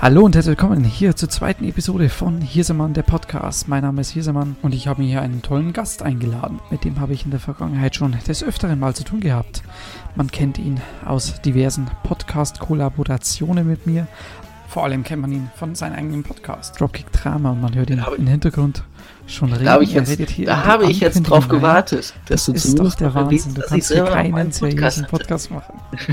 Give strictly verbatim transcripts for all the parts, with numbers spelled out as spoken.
Hallo und herzlich willkommen hier zur zweiten Episode von Hirsemann, der Podcast. Mein Name ist Hirsemann und ich habe mir hier einen tollen Gast eingeladen. Mit dem habe ich in der Vergangenheit schon des Öfteren mal zu tun gehabt. Man kennt ihn aus diversen Podcast-Kollaborationen mit mir. Vor allem kennt man ihn von seinem eigenen Podcast, Dropkick Drama, und man hört ihn im Hintergrund schon reden. Da habe ich jetzt, da habe ich jetzt drauf gewartet, dass du zumindest ist doch der Wahnsinn. Du kannst hier keinen seriösen Podcast machen.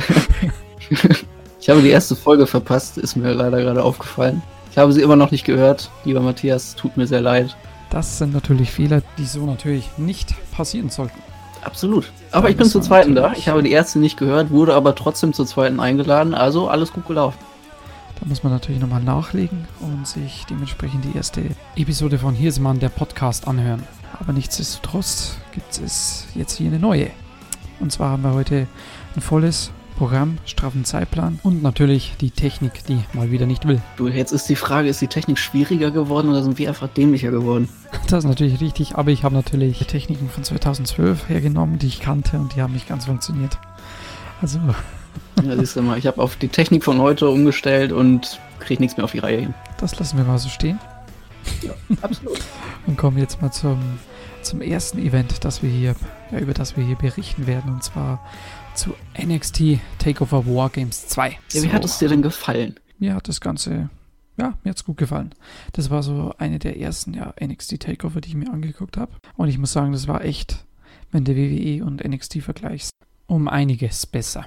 Ich habe die erste Folge verpasst, ist mir leider gerade aufgefallen. Ich habe sie immer noch nicht gehört. Lieber Matthias, tut mir sehr leid. Das sind natürlich Fehler, die so natürlich nicht passieren sollten. Absolut. Aber ich bin zur zweiten da. Ich habe die erste nicht gehört, wurde aber trotzdem zur zweiten eingeladen. Also alles gut gelaufen. Da muss man natürlich nochmal nachlegen und sich dementsprechend die erste Episode von Hirsemann, der Podcast, anhören. Aber nichtsdestotrotz gibt es jetzt hier eine neue. Und zwar haben wir heute ein volles Programm, straffen Zeitplan und natürlich die Technik, die mal wieder nicht will. Du, jetzt ist die Frage, ist die Technik schwieriger geworden oder sind wir einfach dämlicher geworden? Das ist natürlich richtig, aber ich habe natürlich die Techniken von zweitausendzwölf hergenommen, die ich kannte, und die haben nicht ganz funktioniert. Also... Ja, siehst du mal, ich habe auf die Technik von heute umgestellt und kriege nichts mehr auf die Reihe hin. Das lassen wir mal so stehen. Ja, absolut. Und kommen jetzt mal zum, zum ersten Event, das wir hier, ja, über das wir hier berichten werden, und zwar zu N X T Takeover Wargames zwei. Ja, wie so. Hat es dir denn gefallen? Mir hat das Ganze, ja, mir hat es gut gefallen. Das war so eine der ersten, ja, N X T Takeover, die ich mir angeguckt habe. Und ich muss sagen, das war echt, wenn du W W E und N X T vergleichst, um einiges besser.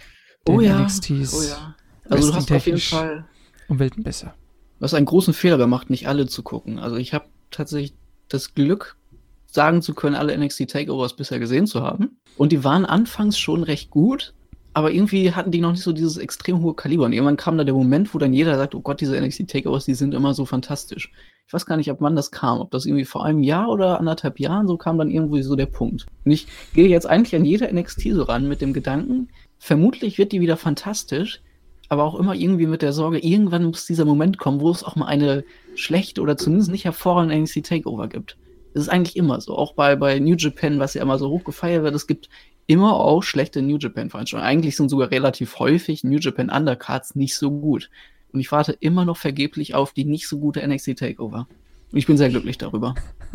Oh ja, N X Ts oh ja. Also du hast auf jeden Fall um Welten besser. Du hast einen großen Fehler gemacht, nicht alle zu gucken. Also ich habe tatsächlich das Glück, sagen zu können, alle N X T Takeovers bisher gesehen zu haben. Und die waren anfangs schon recht gut, aber irgendwie hatten die noch nicht so dieses extrem hohe Kaliber. Und irgendwann kam da der Moment, wo dann jeder sagt, oh Gott, diese N X T Takeovers, die sind immer so fantastisch. Ich weiß gar nicht, ab wann das kam. Ob das irgendwie vor einem Jahr oder anderthalb Jahren, so kam dann irgendwie so der Punkt. Und ich gehe jetzt eigentlich an jede N X T so ran mit dem Gedanken, vermutlich wird die wieder fantastisch, aber auch immer irgendwie mit der Sorge, irgendwann muss dieser Moment kommen, wo es auch mal eine schlechte oder zumindest nicht hervorragende N X T Takeover gibt. Das ist eigentlich immer so. Auch bei, bei New Japan, was ja immer so hoch gefeiert wird, es gibt immer auch schlechte New Japan-Veranstaltungen. Eigentlich sind sogar relativ häufig New Japan Undercards nicht so gut. Und ich warte immer noch vergeblich auf die nicht so gute N X T Takeover. Und ich bin sehr glücklich darüber.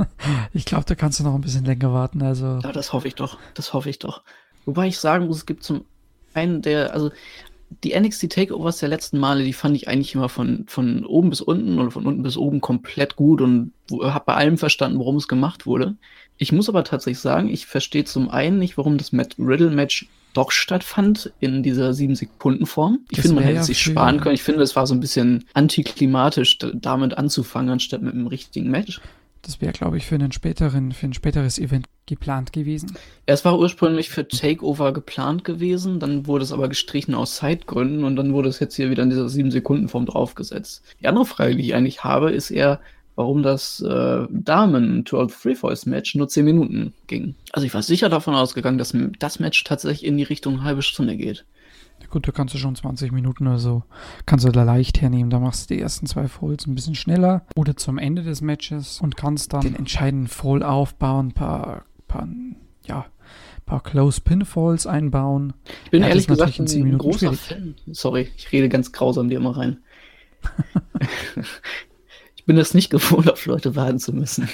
Ich glaube, da kannst du noch ein bisschen länger warten. Also. Ja, das hoffe ich doch. Das hoffe ich doch. Wobei ich sagen muss, es gibt zum einen der, also die N X T Takeovers der letzten Male, die fand ich eigentlich immer von, von oben bis unten oder von unten bis oben komplett gut und habe bei allem verstanden, warum es gemacht wurde. Ich muss aber tatsächlich sagen, ich verstehe zum einen nicht, warum das Matt Riddle-Match doch stattfand in dieser sieben Sekunden Form. Ich das finde, man hätte ja sich sparen können. Ich finde, es war so ein bisschen antiklimatisch, damit anzufangen, anstatt mit einem richtigen Match. Das wäre, glaube ich, für einen späteren, für ein späteres Event geplant gewesen. Es war ursprünglich für Takeover geplant gewesen, dann wurde es aber gestrichen aus Zeitgründen und dann wurde es jetzt hier wieder in dieser sieben Sekunden Form draufgesetzt. Die andere Frage, die ich eigentlich habe, ist eher, warum das äh, Damen Two out Three Falls Match nur zehn Minuten ging. Also ich war sicher davon ausgegangen, dass das Match tatsächlich in die Richtung eine halbe Stunde geht. Ja gut, da kannst du schon zwanzig Minuten oder so, kannst du da leicht hernehmen. Da machst du die ersten zwei Falls ein bisschen schneller oder zum Ende des Matches und kannst dann den entscheidenden Fall aufbauen, ein paar, paar, ja, paar Close Pinfalls einbauen. Ich bin ja, ehrlich gesagt ein ein großer schwierig. Fan. Sorry, ich rede ganz grausam dir immer rein. Ich bin das nicht gewohnt, auf Leute warten zu müssen.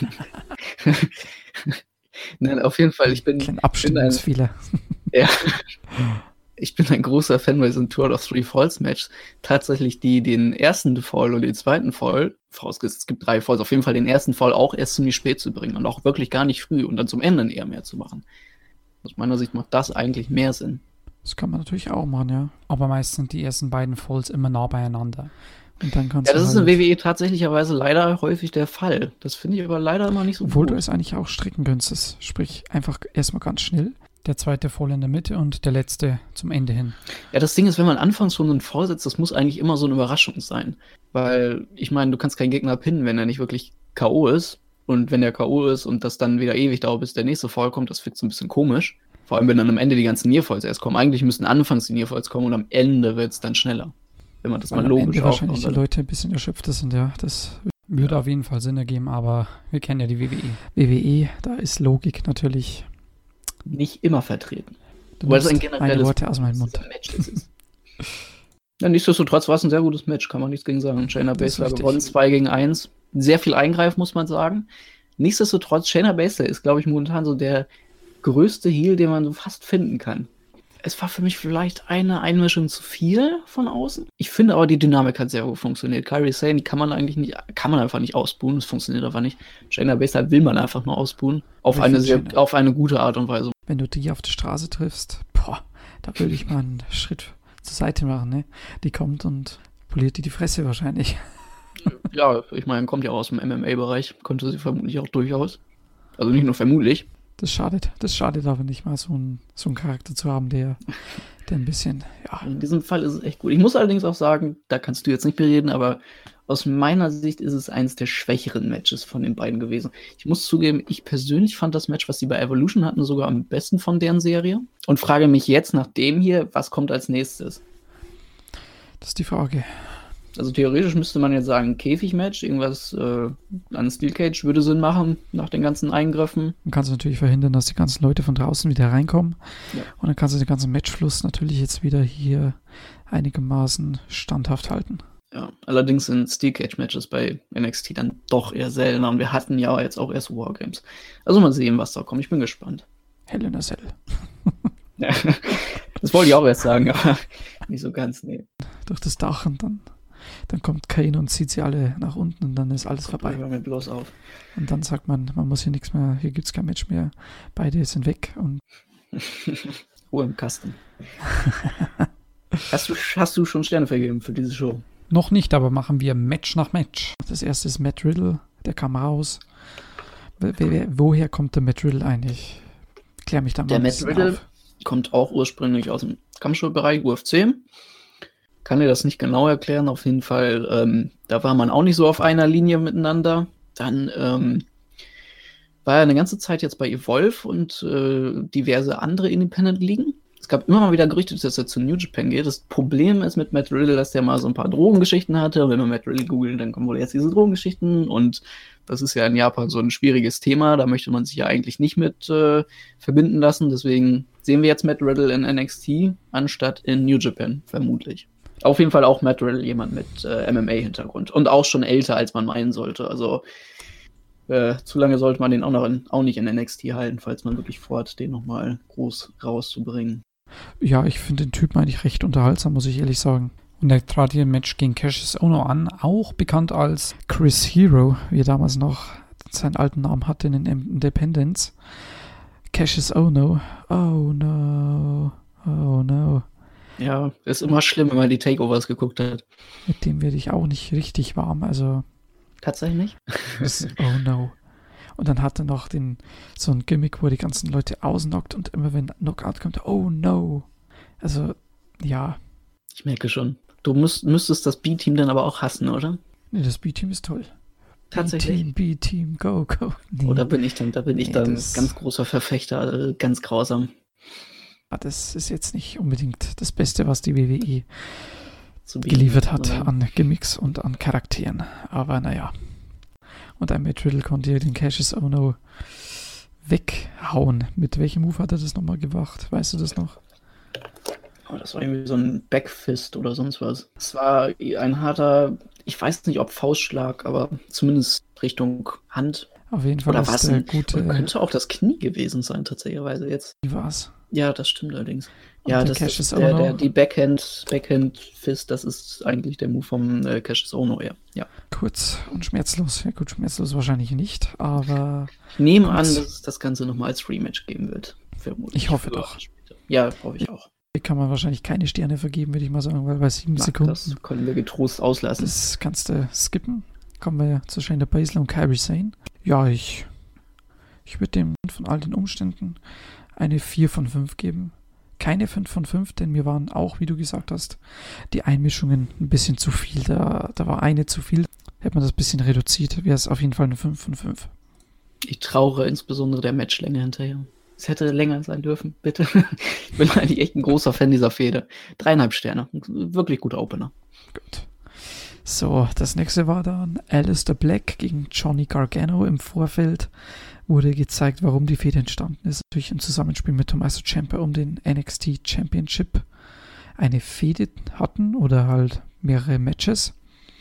Nein, auf jeden Fall, ich bin... Kleine Abstimmungsfehler. Ja. Ich bin ein großer Fan bei diesen Two out of Three Falls Match. Tatsächlich die den ersten Fall und den zweiten Fall, vorausgesetzt es gibt drei Falls, auf jeden Fall den ersten Fall auch erst ziemlich spät zu bringen und auch wirklich gar nicht früh und dann zum Ende eher mehr zu machen. Aus meiner Sicht macht das eigentlich mehr Sinn. Das kann man natürlich auch machen, ja. Aber meist sind die ersten beiden Falls immer nah beieinander. Und dann kannst ja, das du ist halt in W W E tatsächlicherweise leider häufig der Fall. Das finde ich aber leider immer nicht so Obwohl gut. du es eigentlich auch stricken könntest. Sprich, einfach erstmal ganz schnell. Der zweite Fall in der Mitte und der letzte zum Ende hin. Ja, das Ding ist, wenn man anfangs schon so einen Fall setzt, das muss eigentlich immer so eine Überraschung sein. Weil, ich meine, du kannst keinen Gegner pinnen, wenn er nicht wirklich K O ist. Und wenn der K O ist und das dann wieder ewig dauert, bis der nächste Fall kommt, das wird so ein bisschen komisch. Vor allem, wenn dann am Ende die ganzen Nearfalls erst kommen. Eigentlich müssten anfangs die Nearfalls kommen und am Ende wird es dann schneller. Wenn man das Weil mal logisch aufbaut. Wahrscheinlich die Leute ein bisschen erschöpfter sind, ja. Das würde ja auf jeden Fall Sinn ergeben, aber wir kennen ja die W W E. W W E, da ist Logik natürlich nicht immer vertreten. Du Weil es ein generelles Worte aus meinem Mund. Match ist. Ja, nichtsdestotrotz war es ein sehr gutes Match, kann man nichts gegen sagen. Shayna Das ist Baszler richtig. gewonnen, zwei gegen eins. Sehr viel Eingreif, muss man sagen. Nichtsdestotrotz, Shayna Baszler ist, glaube ich, momentan so der größte Heel, den man so fast finden kann. Es war für mich vielleicht eine Einmischung zu viel von außen. Ich finde aber, die Dynamik hat sehr gut funktioniert. Kairi Sane, die kann man eigentlich nicht, kann man einfach nicht ausbuhen. Das funktioniert einfach nicht. Shayna Baszler will man einfach nur ausbuhen. Auf Ich eine find sehr, Shayna- auf eine gute Art und Weise. Wenn du die auf der Straße triffst, boah, da würde ich mal einen Schritt zur Seite machen, ne? Die kommt und poliert dir die Fresse wahrscheinlich. Ja, ich meine, kommt ja aus dem M M A-Bereich. Konnte sie vermutlich auch durchaus. Also nicht nur vermutlich. Das schadet, das schadet aber nicht mal, so einen, so einen Charakter zu haben, der, der ein bisschen, ja, In diesem Fall ist es echt gut. Ich muss allerdings auch sagen, da kannst du jetzt nicht bereden, aber aus meiner Sicht ist es eines der schwächeren Matches von den beiden gewesen. Ich muss zugeben, ich persönlich fand das Match, was sie bei Evolution hatten, sogar am besten von deren Serie. Und frage mich jetzt nach dem hier, was kommt als nächstes? das ist die Frage. Also theoretisch müsste man jetzt sagen, Käfigmatch, irgendwas äh, an Steel Cage würde Sinn machen, nach den ganzen Eingriffen. Man kann es natürlich verhindern, dass die ganzen Leute von draußen wieder reinkommen. Ja. Und dann kannst du den ganzen Matchfluss natürlich jetzt wieder hier einigermaßen standhaft halten. Ja, allerdings sind Steel Cage Matches bei N X T dann doch eher seltener und wir hatten ja jetzt auch erst Wargames. Also mal sehen, was da kommt. Ich bin gespannt. Hell in a Cell. Ja, das wollte ich auch erst sagen, aber nicht so ganz, nee. Durch das Dach und dann, dann kommt Kane und zieht sie alle nach unten und dann ist alles vorbei. Hör mir bloß auf. Und dann sagt man, man muss hier nichts mehr, hier gibt es kein Match mehr. Beide sind weg und Ruhe im Kasten. hast, du, hast du schon Sterne vergeben für diese Show? noch nicht, aber machen wir Match nach Match. Das erste ist Matt Riddle, der kam raus. Wer, wer, woher kommt der Matt Riddle eigentlich? Klär mich da mal Der ein Matt bisschen Riddle auf. kommt auch ursprünglich aus dem Kampfsportbereich U F C. Kann dir das nicht genau erklären. Auf jeden Fall, ähm, da war man auch nicht so auf einer Linie miteinander. Dann ähm, war er eine ganze Zeit jetzt bei Evolve und äh, diverse andere Independent-Ligen. Es gab immer mal wieder Gerüchte, dass er zu New Japan geht. Das Problem ist mit Matt Riddle, dass der mal so ein paar Drogengeschichten hatte. Und wenn wir Matt Riddle googeln, dann kommen wohl jetzt diese Drogengeschichten. Und das ist ja in Japan so ein schwieriges Thema. Da möchte man sich ja eigentlich nicht mit äh, verbinden lassen. Deswegen sehen wir jetzt Matt Riddle in N X T anstatt in New Japan, vermutlich. Auf jeden Fall auch Matt Riddle, jemand mit äh, M M A-Hintergrund. Und auch schon älter, als man meinen sollte. Also äh, zu lange sollte man den auch, noch in, auch nicht in N X T halten, falls man wirklich vorhat, den nochmal groß rauszubringen. Ja, ich finde den Typen eigentlich recht unterhaltsam, muss ich ehrlich sagen. Und er trat hier ein Match gegen Cassius Ohno an, auch bekannt als Chris Hero, wie er damals noch seinen alten Namen hatte in den Independents. Cassius Ohno, oh no, oh no. Ja, ist immer schlimm, wenn man die Takeovers geguckt hat. Mit dem werde ich auch nicht richtig warm, also Tatsächlich? das, oh no. Und dann hat er noch den, so ein Gimmick, wo er die ganzen Leute ausnockt und immer wenn Knockout kommt, oh no. Also, ja. Ich merke schon. Du müsst, müsstest das B-Team dann aber auch hassen, oder? Nee, das B-Team ist toll. Tatsächlich. B-Team, B-Team, go, go. Nee. Oder bin ich dann, da bin ich Nee, dann das- ganz großer Verfechter, äh, ganz grausam Das ist jetzt nicht unbedingt das Beste, was die W W E zu bieten. geliefert hat Aber an Gimmicks und an Charakteren. Aber naja. Und ein Matt Riddle konnte ja den Cassius Ohno weghauen. Mit welchem Move hat er das nochmal gemacht? Weißt du das noch? Oh, das war irgendwie so ein Backfist oder sonst was. Es war ein harter, ich weiß nicht, ob Faustschlag, aber zumindest Richtung Hand. Auf jeden Fall Oder ist was? der Ein, gute. könnte auch das Knie gewesen sein, tatsächlich jetzt. Wie war's? Ja, das stimmt allerdings. Und Ja, der das Cassius ist der, Ohno? der, die Backhand, Backhand Fist, das ist eigentlich der Move vom äh, Cassius Ohno, ja. ja. Kurz und schmerzlos. Ja gut, schmerzlos wahrscheinlich nicht, aber Ich nehme Gut. an, dass es das Ganze nochmal als Rematch geben wird. Vermutlich. Ich hoffe Früher doch. oder später. Ja, hoffe ich auch. hier kann man wahrscheinlich keine Sterne vergeben, würde ich mal sagen, weil bei sieben Na, Sekunden, das können wir getrost auslassen. das kannst du skippen. Kommen wir zu Shayna Baszler und Kairi Sane. Ja, ich, ich würde dem von all den Umständen eine vier von fünf geben. Keine fünf von fünf, denn mir waren auch, wie du gesagt hast, die Einmischungen ein bisschen zu viel. Da, da war eine zu viel. Hätte man das ein bisschen reduziert, wäre es auf jeden Fall eine fünf von fünf. Ich trauere insbesondere der Matchlänge hinterher. Es hätte länger sein dürfen, bitte. Ich bin eigentlich echt ein großer Fan dieser Fehde. Dreieinhalb Sterne. Wirklich guter Opener. Gut. So, das nächste war dann Aleister Black gegen Johnny Gargano. Im Vorfeld wurde gezeigt, warum die Fehde entstanden ist. Natürlich im Zusammenspiel mit Tommaso Ciampa um den N X T Championship. eine Fehde hatten oder halt mehrere Matches.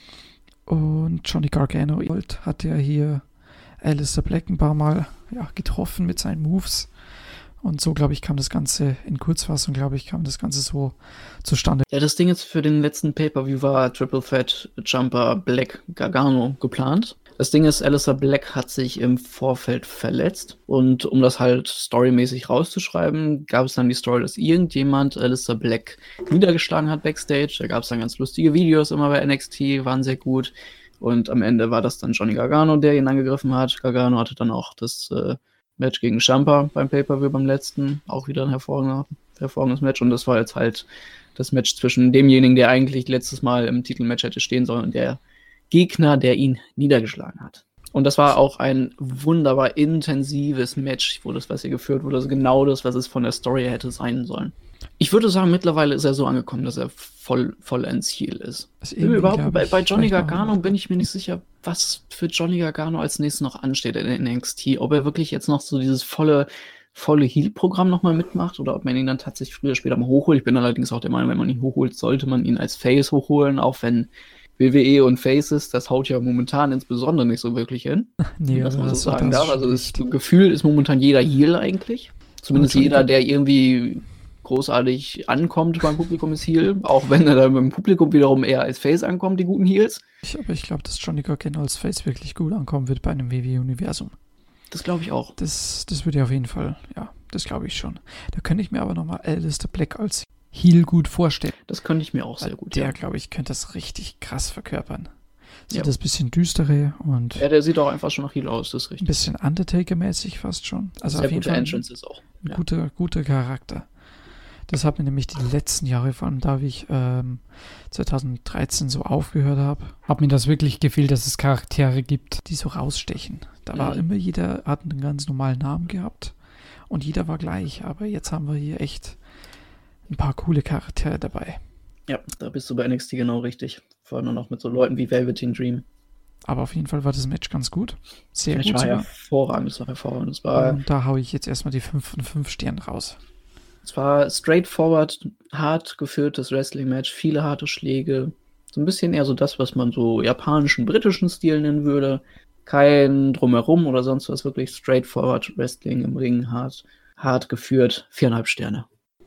Und Johnny Gargano hat ja hier Aleister Black ein paar Mal ja, getroffen mit seinen Moves. Und so, glaube ich, kam das Ganze in Kurzfassung, glaube ich, kam das Ganze so zustande. Ja, das Ding jetzt für den letzten Pay-Per-View war Triple Threat Jumper Black Gargano geplant. Das Ding ist, Aleister Black hat sich im Vorfeld verletzt. Und um das halt storymäßig rauszuschreiben, gab es dann die Story, dass irgendjemand Aleister Black niedergeschlagen hat backstage. Da gab es dann ganz lustige Videos immer bei N X T, waren sehr gut. Und am Ende war das dann Johnny Gargano, der ihn angegriffen hat. Gargano hatte dann auch das äh, Match gegen Ciampa beim Pay-Per-View beim letzten. Auch wieder ein hervorragender, hervorragendes Match. Und das war jetzt halt das Match zwischen demjenigen, der eigentlich letztes Mal im Titelmatch hätte stehen sollen, und der Gegner, der ihn niedergeschlagen hat. Und das war auch ein wunderbar intensives Match, wo das, was hier geführt wurde, also genau das, was es von der Story hätte sein sollen. Ich würde sagen, mittlerweile ist er so angekommen, dass er voll, vollends Heel ist. Bin überhaupt, bei, bei Johnny Gargano bin ich mir nicht sicher, was für Johnny Gargano als nächstes noch ansteht in N X T. Ob er wirklich jetzt noch so dieses volle, volle Heel-Programm nochmal mitmacht oder ob man ihn dann tatsächlich früher oder später mal hochholt. Ich bin allerdings auch der Meinung, wenn man ihn hochholt, sollte man ihn als Face hochholen, auch wenn W W E und Faces, das haut ja momentan insbesondere nicht so wirklich hin. Nee, was man so sagen darf. Also das Gefühl ist momentan jeder Heel eigentlich. Zumindest jeder, der irgendwie großartig ankommt beim Publikum, ist Heel. Auch wenn er dann beim Publikum wiederum eher als Face ankommt, die guten Heels. Ich, aber ich glaube, dass Johnny Gargano als Face wirklich gut ankommen wird bei einem W W E-Universum. Das glaube ich auch. Das, das würde ja auf jeden Fall, ja, das glaube ich schon. Da könnte ich mir aber nochmal Aleister Black als Heel gut vorstellen. Das könnte ich mir auch sehr gut. Der, ja. glaube ich, könnte das richtig krass verkörpern. So ja. das bisschen düstere und... Ja, der sieht auch einfach schon nach Heel aus, das ist richtig. Ein bisschen Undertaker-mäßig fast schon. Also sehr auf jeden gute Fall Entrance ist auch. Ein ja. guter, guter Charakter. Das hat mir nämlich die letzten Jahre, vor allem da, wie ich ähm, zwanzig dreizehn so aufgehört habe, hat mir das wirklich gefehlt, dass es Charaktere gibt, die so rausstechen. Da war mhm. immer jeder, hat einen ganz normalen Namen gehabt und jeder war gleich. Aber jetzt haben wir hier echt ein paar coole Charaktere dabei. Ja, da bist du bei N X T genau richtig. Vor allem noch mit so Leuten wie Velveteen Dream. Aber auf jeden Fall war das Match ganz gut. Sehr das gut. War hervorragend, das war hervorragend. Das war und da haue ich jetzt erstmal die fünf von fünf Sternen raus. Es war straightforward, hart geführtes Wrestling-Match, viele harte Schläge. So ein bisschen eher so das, was man so japanischen, britischen Stil nennen würde. Kein Drumherum oder sonst was, wirklich straightforward Wrestling im Ring, hart, hart geführt. Viereinhalb Sterne.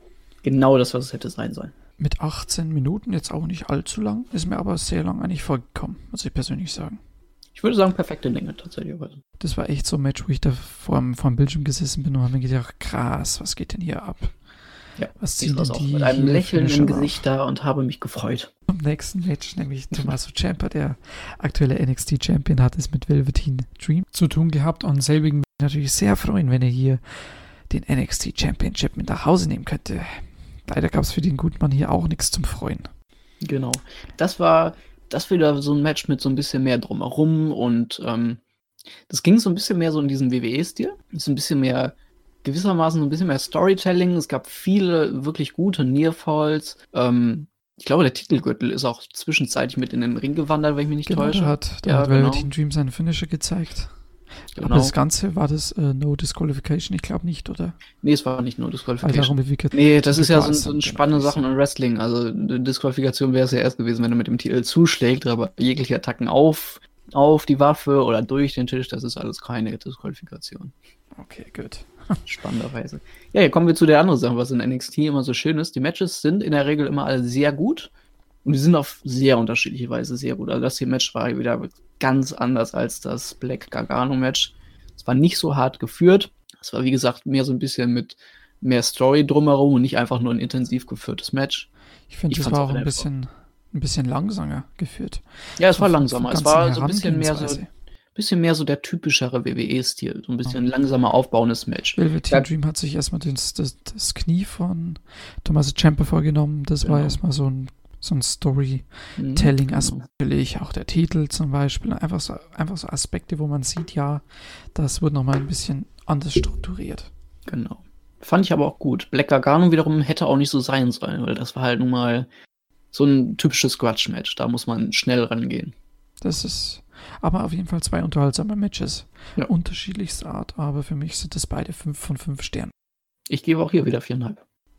Genau das, was es hätte sein sollen. Mit achtzehn Minuten, jetzt auch nicht allzu lang, ist mir aber sehr lang eigentlich vorgekommen, muss ich persönlich sagen. Ich würde sagen, perfekte Länge tatsächlich. Das war echt so ein Match, wo ich da vor dem, vor dem Bildschirm gesessen bin und habe mir gedacht, krass, was geht denn hier ab? Ja, was ziehen denn die mit einem Lächeln im Gesicht da und habe mich gefreut. Im nächsten Match, nämlich Tommaso Ciampa, der aktuelle N X T-Champion, hat es mit Velveteen Dream zu tun gehabt und selbigen würde ich natürlich sehr freuen, wenn er hier den N X T-Championship mit nach Hause nehmen könnte. Leider gab es für den guten Mann hier auch nichts zum Freuen. Genau. Das war das wieder so ein Match mit so ein bisschen mehr drumherum und ähm, das ging so ein bisschen mehr so in diesem W W E-Stil. So ein bisschen mehr, gewissermaßen so ein bisschen mehr Storytelling. Es gab viele wirklich gute Nearfalls. Ähm, ich glaube, der Titelgürtel ist auch zwischenzeitlich mit in den Ring gewandert, wenn ich mich nicht genau, täusche. Da hat, da ja, hat Velveteen genau. Dream seine Finisher gezeigt. Genau. Aber das Ganze, war das äh, No Disqualification? Ich glaube nicht, oder? Nee, es war nicht No Disqualification. Also nee, das ist ja so, so eine spannende Sache in Wrestling. Also eine Disqualifikation wäre es ja erst gewesen, wenn er mit dem Titel zuschlägt, aber jegliche Attacken auf, auf die Waffe oder durch den Tisch, das ist alles keine Disqualifikation. Okay, gut. Spannenderweise. Ja, hier kommen wir zu der anderen Sache, was in N X T immer so schön ist. Die Matches sind in der Regel immer alle sehr gut. Und die sind auf sehr unterschiedliche Weise sehr gut. Also das hier Match war wieder ganz anders als das Black Gargano-Match. Es war nicht so hart geführt. Es war, wie gesagt, mehr so ein bisschen mit mehr Story drumherum und nicht einfach nur ein intensiv geführtes Match. Ich finde, es war auch ein bisschen, ein bisschen langsamer geführt. Ja, es war langsamer. Es war so ein bisschen mehr so, bisschen mehr so der typischere W W E-Stil. So ein bisschen oh. langsamer aufbauendes Match. Velveteen ja. Dream hat sich erstmal das, das, das Knie von Tommaso Ciampa vorgenommen. Das genau. war erstmal so ein so ein Storytelling-Aspekt, natürlich auch der Titel zum Beispiel, einfach so, einfach so Aspekte, wo man sieht, ja, das wird nochmal ein bisschen anders strukturiert. Genau. Fand ich aber auch gut. Black Gargano wiederum hätte auch nicht so sein sollen, weil das war halt nun mal so ein typisches Grudge-Match, da muss man schnell rangehen. Das ist aber auf jeden Fall zwei unterhaltsame Matches. Ja. Unterschiedlichster Art, aber für mich sind das beide fünf von fünf Sternen. Ich gebe auch hier wieder viereinhalb.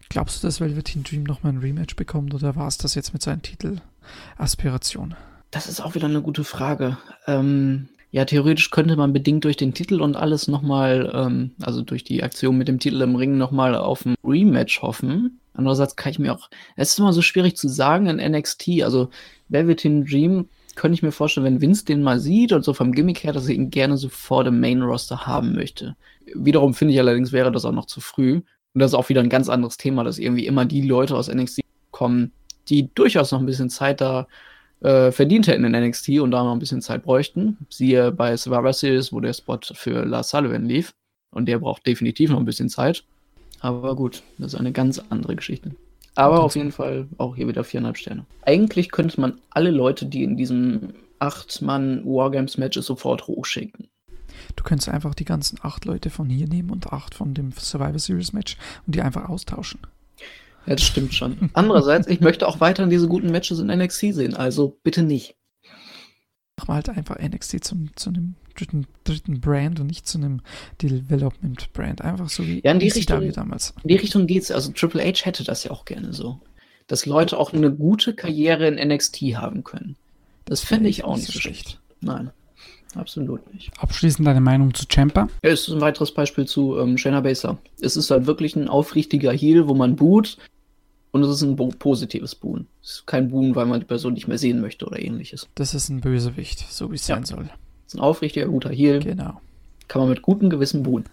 Glaubst du, dass Velveteen Dream nochmal ein Rematch bekommt oder war es das jetzt mit seinen Titelaspirationen? Das ist auch wieder eine gute Frage. Ähm, ja, theoretisch könnte man bedingt durch den Titel und alles nochmal, ähm, also durch die Aktion mit dem Titel im Ring nochmal auf ein Rematch hoffen. Andererseits kann ich mir auch, es ist immer so schwierig zu sagen in N X T, also Velveteen Dream könnte ich mir vorstellen, wenn Vince den mal sieht und so vom Gimmick her, dass er ihn gerne so vor dem Main-Roster haben möchte. Wiederum finde ich allerdings, wäre das auch noch zu früh. Und das ist auch wieder ein ganz anderes Thema, dass irgendwie immer die Leute aus N X T kommen, die durchaus noch ein bisschen Zeit da äh, verdient hätten in N X T und da noch ein bisschen Zeit bräuchten. Siehe bei Survivor Series, wo der Spot für Lars Sullivan lief. Und der braucht definitiv noch ein bisschen Zeit. Aber gut, das ist eine ganz andere Geschichte. Aber auf jeden Fall auch hier wieder viereinhalb Sterne. Eigentlich könnte man alle Leute, die in diesem acht-Mann-Wargames-Match ist, sofort hochschicken. Du könntest einfach die ganzen acht Leute von hier nehmen und acht von dem Survivor Series Match und die einfach austauschen. Ja, das stimmt schon. Andererseits, ich möchte auch weiterhin diese guten Matches in N X T sehen, also bitte nicht. Mach mal halt einfach N X T zum, zu einem dritten, dritten Brand und nicht zu einem Development Brand. Einfach so wie ja, in die Richtung, damals. In die Richtung geht's. Also Triple H hätte das ja auch gerne so. Dass Leute auch eine gute Karriere in N X T haben können. Das fände ich auch nicht so schlecht. schlecht. Nein, absolut nicht. Abschließend deine Meinung zu Ciampa? Ja, es ist ein weiteres Beispiel zu ähm, Shayna Baszler. Es ist halt wirklich ein aufrichtiger Heel, wo man boot. Und es ist ein bo- positives Boon. Es ist kein Boon, weil man die Person nicht mehr sehen möchte oder ähnliches. Das ist ein Bösewicht, so wie es ja. sein soll. Das ist ein aufrichtiger, guter Heel. Genau. Kann man mit gutem Gewissen buhen.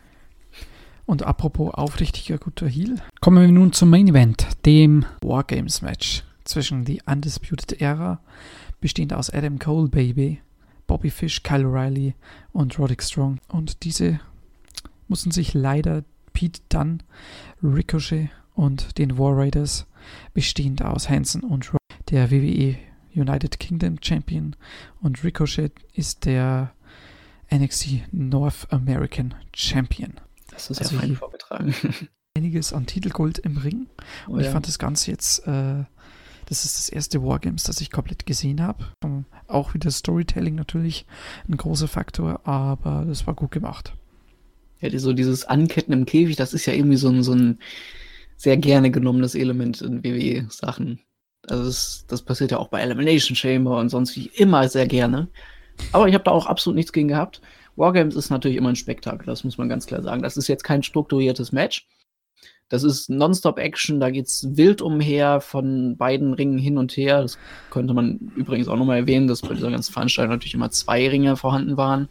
Und apropos aufrichtiger, guter Heel, kommen wir nun zum Main Event, dem Wargames-Match zwischen The Undisputed Era, bestehend aus Adam Cole, Baby, Bobby Fish, Kyle O'Reilly und Roderick Strong. Und diese mussten sich leider Pete Dunne, Ricochet und den War Raiders, bestehend aus Hanson und Rock, der W W E United Kingdom Champion, und Ricochet ist der N X T North American Champion. Das ist also ja fein vorgetragen. Einiges an Titelgold im Ring. Und oh, ich ja. fand das Ganze jetzt, äh, das ist das erste Wargames, das ich komplett gesehen habe. Um, auch wieder Storytelling natürlich ein großer Faktor, aber das war gut gemacht. Ja, so dieses Anketten im Käfig, das ist ja irgendwie so ein, so ein sehr gerne genommenes Element in W W E-Sachen. Also das, das passiert ja auch bei Elimination Chamber und sonst wie immer sehr gerne. Aber ich habe da auch absolut nichts gegen gehabt. Wargames ist natürlich immer ein Spektakel, das muss man ganz klar sagen. Das ist jetzt kein strukturiertes Match. Das ist Nonstop-Action, da geht's wild umher, von beiden Ringen hin und her. Das könnte man übrigens auch nochmal erwähnen, dass bei dieser ganzen Veranstaltung natürlich immer zwei Ringe vorhanden waren.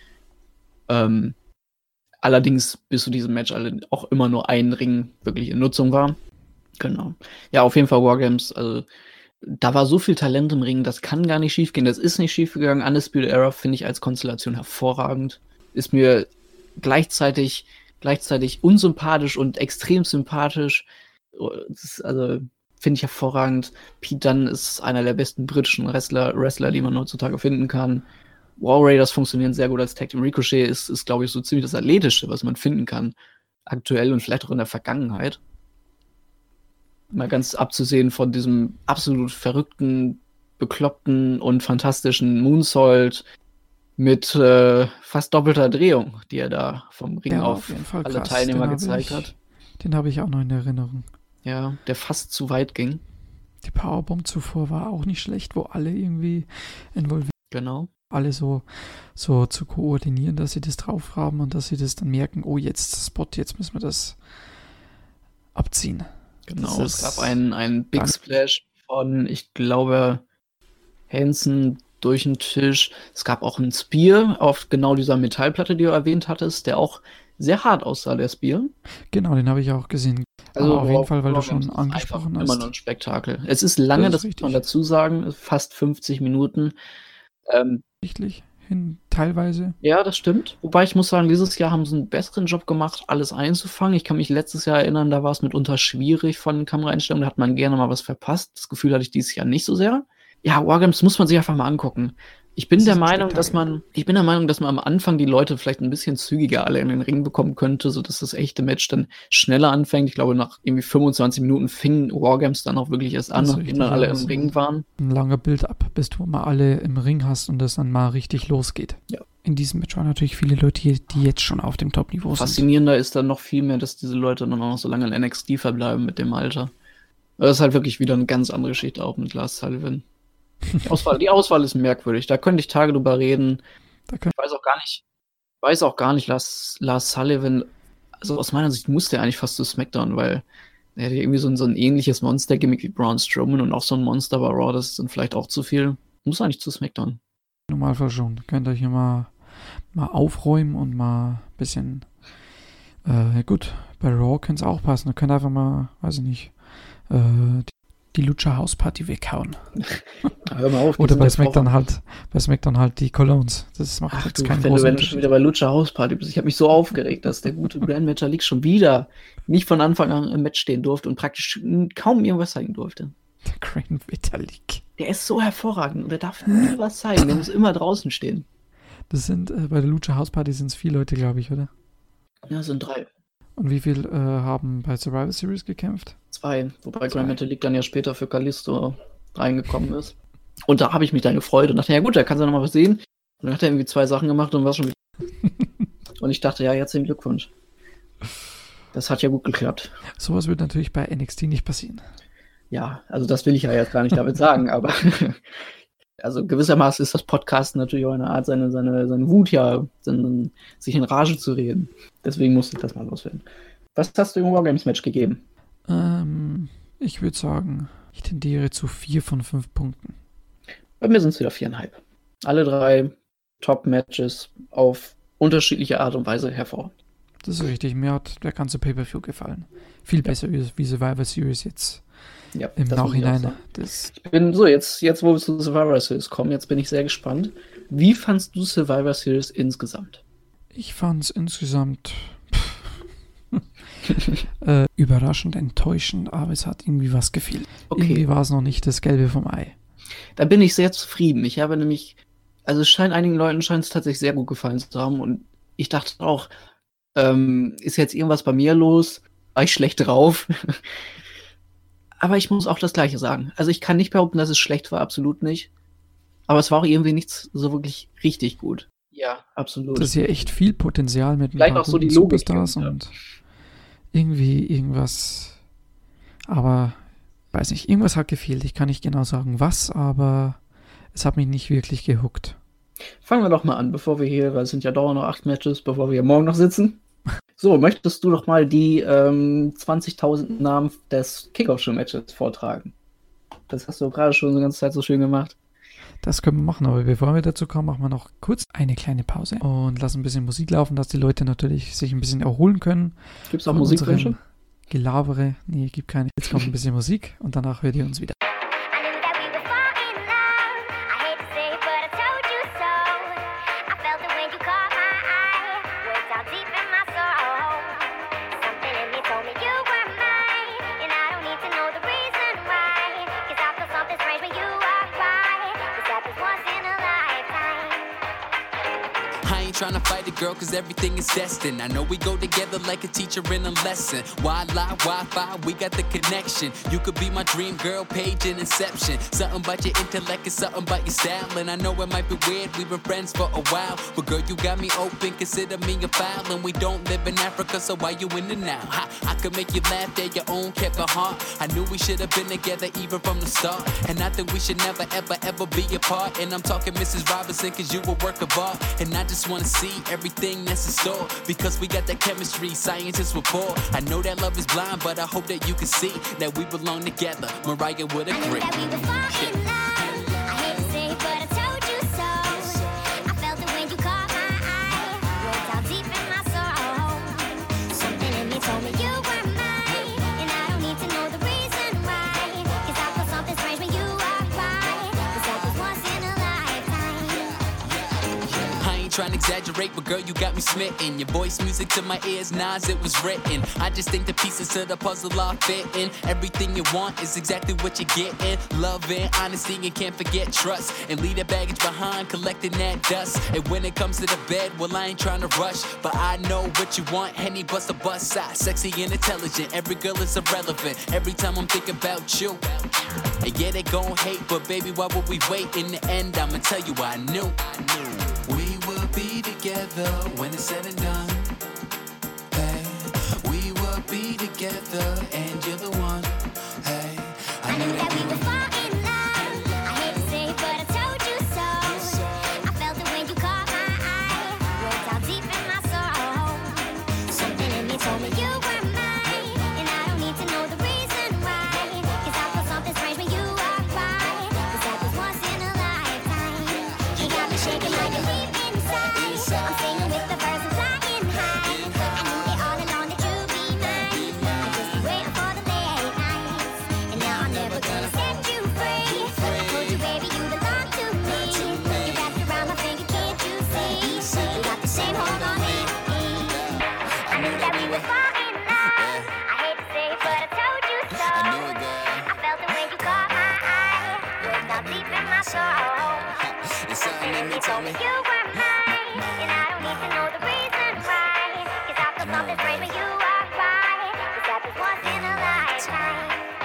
Ähm, allerdings bis zu diesem Match alle auch immer nur ein Ring wirklich in Nutzung war. Genau. Ja, auf jeden Fall Wargames, also da war so viel Talent im Ring, das kann gar nicht schief gehen. Das ist nicht schief gegangen. Undisputed Era finde ich als Konstellation hervorragend. Ist mir gleichzeitig, gleichzeitig unsympathisch und extrem sympathisch. Das ist, also finde ich hervorragend. Pete Dunne ist einer der besten britischen Wrestler, Wrestler, die man heutzutage finden kann. War Raiders funktionieren sehr gut als Tag Team. Ricochet ist, ist glaube ich, so ziemlich das Athletische, was man finden kann. Aktuell und vielleicht auch in der Vergangenheit. Mal ganz abzusehen von diesem absolut verrückten, bekloppten und fantastischen Moonsault mit äh, fast doppelter Drehung, die er da vom Ring ja, auf, auf alle krass. Teilnehmer den gezeigt ich, hat. Den habe ich auch noch in Erinnerung. Ja, der fast zu weit ging. Die Powerbomb zuvor war auch nicht schlecht, wo alle irgendwie involviert. Genau. Alle so, so zu koordinieren, dass sie das drauf haben und dass sie das dann merken, oh, jetzt Spot, jetzt müssen wir das abziehen. Genau, es gab einen, einen Big Splash von, ich glaube, Hanson durch den Tisch. Es gab auch einen Spear auf genau dieser Metallplatte, die du erwähnt hattest, der auch sehr hart aussah, der Spear. Genau, den habe ich auch gesehen. Also aber auf jeden Fall, weil du schon angesprochen hast. Immer noch ein Spektakel. Es ist lange, das, das muss man dazu sagen, fast fünfzig Minuten. Ähm, Richtig. Hin, teilweise. Ja, das stimmt. Wobei ich muss sagen, dieses Jahr haben sie einen besseren Job gemacht, alles einzufangen. Ich kann mich letztes Jahr erinnern, da war es mitunter schwierig von Kameraeinstellungen, da hat man gerne mal was verpasst. Das Gefühl hatte ich dieses Jahr nicht so sehr. Ja, Wargames muss man sich einfach mal angucken. Ich bin der Meinung, dass man, ich bin der Meinung, dass man am Anfang die Leute vielleicht ein bisschen zügiger alle in den Ring bekommen könnte, sodass das echte Match dann schneller anfängt. Ich glaube, nach irgendwie fünfundzwanzig Minuten fingen Wargames dann auch wirklich erst an, nachdem dann alle im Ring waren. Ein langer Build-up, bis du mal alle im Ring hast und das dann mal richtig losgeht. Ja. in diesem Match waren natürlich viele Leute, die, die jetzt schon auf dem Top-Niveau sind. Faszinierender ist dann noch viel mehr, dass diese Leute dann auch noch so lange in N X T verbleiben mit dem Alter. Das ist halt wirklich wieder eine ganz andere Geschichte auch mit Lars Sullivan. Die Auswahl, die Auswahl ist merkwürdig. Da könnte ich Tage drüber reden. Da ich weiß auch gar nicht, weiß auch gar nicht, Lars, Lars Sullivan, also aus meiner Sicht muss der eigentlich fast zu SmackDown, weil er hat irgendwie so ein, so ein ähnliches Monster-Gimmick wie Braun Strowman und auch so ein Monster bei Raw, das ist dann vielleicht auch zu viel. Muss eigentlich zu SmackDown. Im Normalfall schon. Könnt ihr hier mal, mal aufräumen und mal ein bisschen, äh, gut, bei Raw könnte es auch passen. Da könnt ihr einfach mal, weiß ich nicht, äh, die, die Lucha House Party weghauen. Hör mal auf. Oder bei SmackDown halt, bei SmackDown halt die Colognes. Das macht Ach, jetzt du, keinen wenn großen du, wenn du Unterschied. schon wieder bei Lucha House Party bist. Ich habe mich so aufgeregt, dass der gute Grand Metalik schon wieder nicht von Anfang an im Match stehen durfte und praktisch kaum irgendwas zeigen durfte. Der Grand Metalik. Der ist so hervorragend und der darf nie was zeigen. Der muss immer draußen stehen. Das sind, äh, bei der Lucha House Party sind es vier Leute, glaube ich, oder? Ja, es sind drei. Und wie viel äh, haben bei Survivor Series gekämpft? Zwei. Wobei Zwei. Grand Metalik dann ja später für Kalisto reingekommen ist. Und da habe ich mich dann gefreut und dachte, ja gut, da kannst du noch mal was sehen. Und dann hat er irgendwie zwei Sachen gemacht und war schon wieder. Und ich dachte, ja, herzlichen Glückwunsch. Das hat ja gut geklappt. Sowas wird natürlich bei N X T nicht passieren. Ja, also das will ich ja jetzt gar nicht damit sagen, aber also gewissermaßen ist das Podcast natürlich auch eine Art, seine, seine, seine Wut ja, seine, sich in Rage zu reden. Deswegen musste ich das mal loswerden. Was hast du im Wargames-Match gegeben? Ähm, ich würde sagen, ich tendiere zu vier von fünf Punkten. Bei mir sind es wieder viereinhalb. Alle drei Top-Matches auf unterschiedliche Art und Weise hervor. Das ist richtig. Mir hat der ganze Pay-Per-View gefallen. Viel besser wie, wie Survivor Series jetzt. Ja, Im das muss ich auch Nachhinein. sagen. Das, Ich bin so, jetzt, jetzt wo wir zu Survivor Series kommen, jetzt bin ich sehr gespannt. Wie fandst du Survivor Series insgesamt? ich fand es insgesamt äh, überraschend, enttäuschend, aber es hat irgendwie was gefehlt. Okay. Irgendwie war es noch nicht das Gelbe vom Ei. Da bin ich sehr zufrieden. Ich habe nämlich, also es scheint einigen Leuten scheint es tatsächlich sehr gut gefallen zu haben und ich dachte auch, ähm, ist jetzt irgendwas bei mir los? War ich schlecht drauf? Aber ich muss auch das Gleiche sagen. Also ich kann nicht behaupten, dass es schlecht war, absolut nicht. Aber es war auch irgendwie nichts so wirklich richtig gut. Ja, absolut. Das ist ja echt viel Potenzial mit ein Vielleicht paar auch so die guten Logik, Superstars ja. und irgendwie irgendwas, aber weiß nicht, irgendwas hat gefehlt. Ich kann nicht genau sagen was, aber es hat mich nicht wirklich gehuckt. Fangen wir doch mal an, bevor wir hier, weil es sind ja dauernd noch acht Matches, bevor wir hier morgen noch sitzen. So, möchtest du doch mal die ähm, zwanzigtausend Namen des Kickoff-Show-Matches vortragen? Das hast du gerade schon die ganze Zeit so schön gemacht. Das können wir machen, aber bevor wir dazu kommen, machen wir noch kurz eine kleine Pause und lassen ein bisschen Musik laufen, dass die Leute natürlich sich ein bisschen erholen können. Gibt es auch von Musikwünsche? unserem Gelabere. Nee, gibt keine. Jetzt kommt ein bisschen Musik und danach hört ihr uns wieder. Trying to fight a girl cause everything is destined. I know we go together like a teacher in a lesson. Why lie, Wi-Fi, we got the connection. You could be my dream girl, page in Inception. Something about your intellect and something about your style. And I know it might be weird, we've been friends for a while. But girl, you got me open, consider me a foul. And we don't live in Africa, so why you in the now? Ha, I could make you laugh, they're your own, kept a heart. I knew we should have been together even from the start. And I think we should never, ever, ever be apart. And I'm talking Missus Robinson cause you a work of art. And I just wanna see everything that's in store because we got that chemistry, scientists rapport. I know that love is blind, but I hope that you can see that we belong together. Mariah would agree. That we were falling in love. I hate to say it, but I told you so. I felt it when you caught my eye. Went down deep in my soul. Something in me told me you were mine, and I don't need to know the reason why. Cause I feel something strange when you walk by. Cause that was once in a lifetime. I ain't trying to exaggerate, but girl, you got me smitten. Your voice music to my ears, Nas, it was written. I just think the pieces to the puzzle are fitting. Everything you want is exactly what you're getting. Love and honesty and can't forget trust. And leave that baggage behind, collecting that dust. And when it comes to the bed, well, I ain't trying to rush. But I know what you want, Henny bust a bust side. Sexy and intelligent, every girl is irrelevant. Every time I'm thinking about you. And yeah, they gon' hate, but baby, why would we wait? In the end, I'ma tell you I knew. I knew. We would be together when it's said and done. Hey, we will be together and you're the one. Hey, I knew that we would fall in love. I hate to say it, but I told you so. I felt it when you caught my eye. Went down deep in my soul. Something in me told me you were mine, and I don't need to know the reason why. 'Cause I feel something strange when you walk by. 'Cause that was once in a lifetime. You got me shaking like a leaf inside. I'm singing with the birds and flying high. I knew it all along that you'd be mine. I just been waiting for the late nights, and now I'm never gonna set you free. I told you, baby, you belong to me. You wrapped around my finger, can't you see? You got the same hold on me. I knew that we would fall in love. I hate to say it, but I told you so. I knew it, girl. I felt it when you caught my eye. Went down deep in my soul. And something in me You told told me me you were mine, and I don't need to know the reason why. 'Cause I feel something strange when you walk by. 'Cause that was once in a lifetime.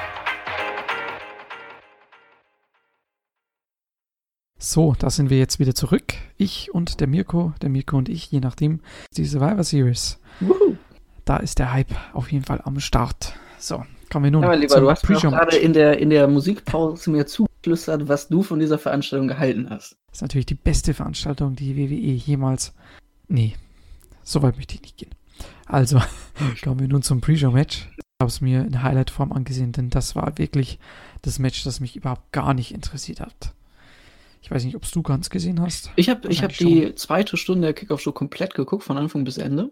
So, da sind wir jetzt wieder zurück. Ich und der Mirko, der Mirko und ich, je nachdem, die Survivor Series. Wuhu. Da ist der Hype auf jeden Fall am Start. So, kommen wir nun Ja, mein Lieber, zum du hast mir auch Pre-Show-Match. gerade in der, in der Musikpause mir zugeflüstert, was du von dieser Veranstaltung gehalten hast. Das ist natürlich die beste Veranstaltung, die W W E jemals... Nee, so weit möchte ich nicht gehen. Also, kommen wir nun zum Pre-Show-Match. Ich habe es mir in Highlight-Form angesehen, denn das war wirklich das Match, das mich überhaupt gar nicht interessiert hat. Ich weiß nicht, ob es du ganz gesehen hast. Ich habe ich hab Wahrscheinlich die zweite Stunde der Kickoff-Show komplett geguckt, von Anfang bis Ende.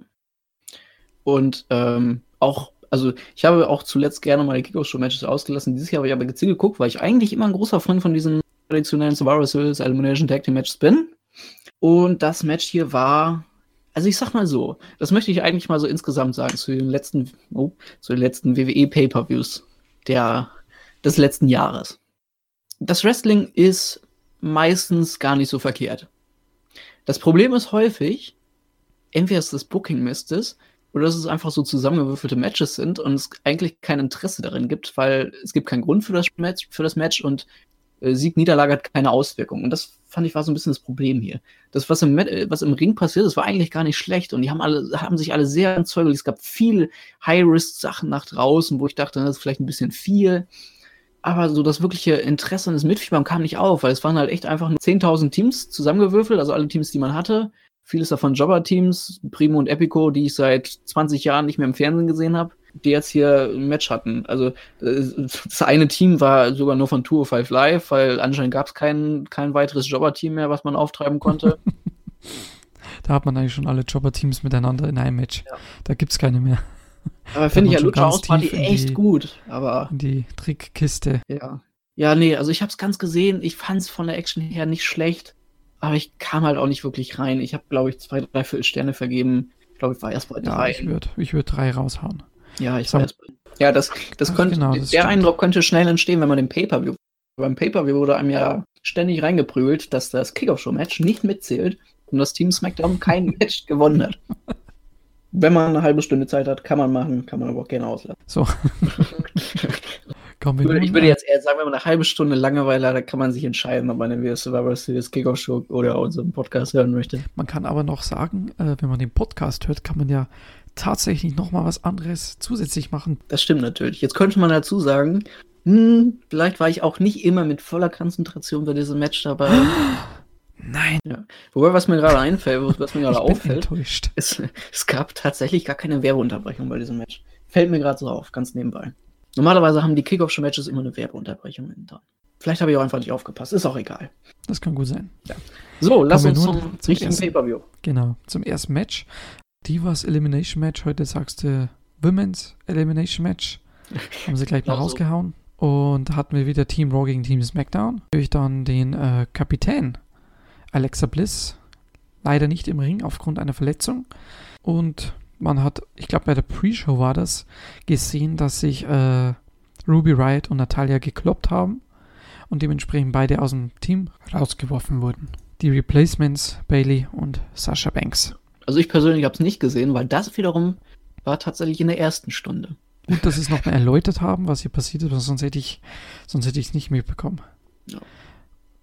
Und ähm, auch, also ich habe auch zuletzt gerne mal die Kickoff-Show-Matches ausgelassen. Dieses Jahr habe ich aber gezielt geguckt, weil ich eigentlich immer ein großer Freund von diesen traditionellen Survivor Series Elimination Tag Team Matches bin. Und das Match hier war, also ich sag mal so, das möchte ich eigentlich mal so insgesamt sagen, zu den letzten, oh, zu den letzten W W E Pay-Per-Views der, des letzten Jahres. Das Wrestling ist meistens gar nicht so verkehrt. Das Problem ist häufig, entweder ist das Booking Mistes oder dass es einfach so zusammengewürfelte Matches sind und es eigentlich kein Interesse darin gibt, weil es gibt keinen Grund für das Match, für das Match und äh, Sieg, Niederlage hat keine Auswirkungen. Und das fand ich war so ein bisschen das Problem hier. Das, was im, Met- was im Ring passiert ist, war eigentlich gar nicht schlecht und die haben alle, haben sich alle sehr entzweifelt. Es gab viele High-Risk-Sachen nach draußen, wo ich dachte, das ist vielleicht ein bisschen viel. Aber so das wirkliche Interesse und das Mitfiebern kam nicht auf, weil es waren halt echt einfach nur zehntausend Teams zusammengewürfelt, also alle Teams, die man hatte. Vieles davon Jobber-Teams, Primo und Epico, die ich seit zwanzig Jahren nicht mehr im Fernsehen gesehen habe, die jetzt hier ein Match hatten. Also das eine Team war sogar nur von zwei null fünf Live, weil anscheinend gab es kein, kein weiteres Jobber-Team mehr, was man auftreiben konnte. Da hat man eigentlich schon alle Jobber-Teams miteinander in einem Match. Ja. Da gibt es keine mehr. Aber finde ich ja schon Lucha ganz House Party tief in echt die- gut. Aber In die Trickkiste. ja. Ja, nee, also ich hab's ganz gesehen. Ich fand's von der Action her nicht schlecht. Aber ich kam halt auch nicht wirklich rein. Ich habe, glaube ich, zwei, drei Viertel Sterne vergeben. Ich glaube, ich war erst bei Ja, drei. ich würde ich würd drei raushauen. Ja, ich So. weiß. Ja, das, das Ach, könnte, genau, das der stimmt. Eindruck könnte schnell entstehen, wenn man den Pay-Per-View. Beim Pay-Per-View wurde einem ja ständig reingeprügelt, dass das Kickoff-Show-Match nicht mitzählt und das Team SmackDown kein Match gewonnen hat. Wenn man eine halbe Stunde Zeit hat, kann man machen, kann man aber auch gerne auslassen. So. Kommen wir Ich würde, nun, ich würde jetzt eher sagen, wenn man eine halbe Stunde Langeweile hat, dann kann man sich entscheiden, ob man eine Survivor Series Kickoff-Show oder unseren Podcast hören möchte. Man kann aber noch sagen, äh, wenn man den Podcast hört, kann man ja tatsächlich noch mal was anderes zusätzlich machen. Das stimmt natürlich. Jetzt könnte man dazu sagen, hm, vielleicht war ich auch nicht immer mit voller Konzentration bei diesem Match dabei. Nein, Wobei, was mir gerade einfällt, was mir gerade ich bin auffällt, enttäuscht. ist, es gab tatsächlich gar keine Werbeunterbrechung bei diesem Match. Fällt mir gerade so auf, ganz nebenbei. Normalerweise haben die Kickoff-Show-Matches immer eine Werbeunterbrechung hinten dran. Vielleicht habe ich auch einfach nicht aufgepasst, ist auch egal. Das kann gut sein. So, lass Kommen uns wir zum nun zum richtigen ersten. Pay-Per-View. Genau, zum ersten Match. Divas Elimination Match. Heute sagst du Women's Elimination Match. Haben sie gleich mal Genau so. rausgehauen. Und da hatten wir wieder Team Raw gegen Team SmackDown. Durch dann den äh, Kapitän Alexa Bliss. Leider nicht im Ring aufgrund einer Verletzung. Und man hat, ich glaube bei der Pre-Show war das, gesehen, dass sich äh, Ruby Riott und Natalya gekloppt haben. Und dementsprechend beide aus dem Team rausgeworfen wurden. Die Replacements Bayley und Sasha Banks. Also ich persönlich habe es nicht gesehen, weil das wiederum war tatsächlich in der ersten Stunde. Gut, dass sie es nochmal erläutert haben, was hier passiert ist, weil sonst hätte ich sonst hätte ich es nicht mitbekommen. Ja.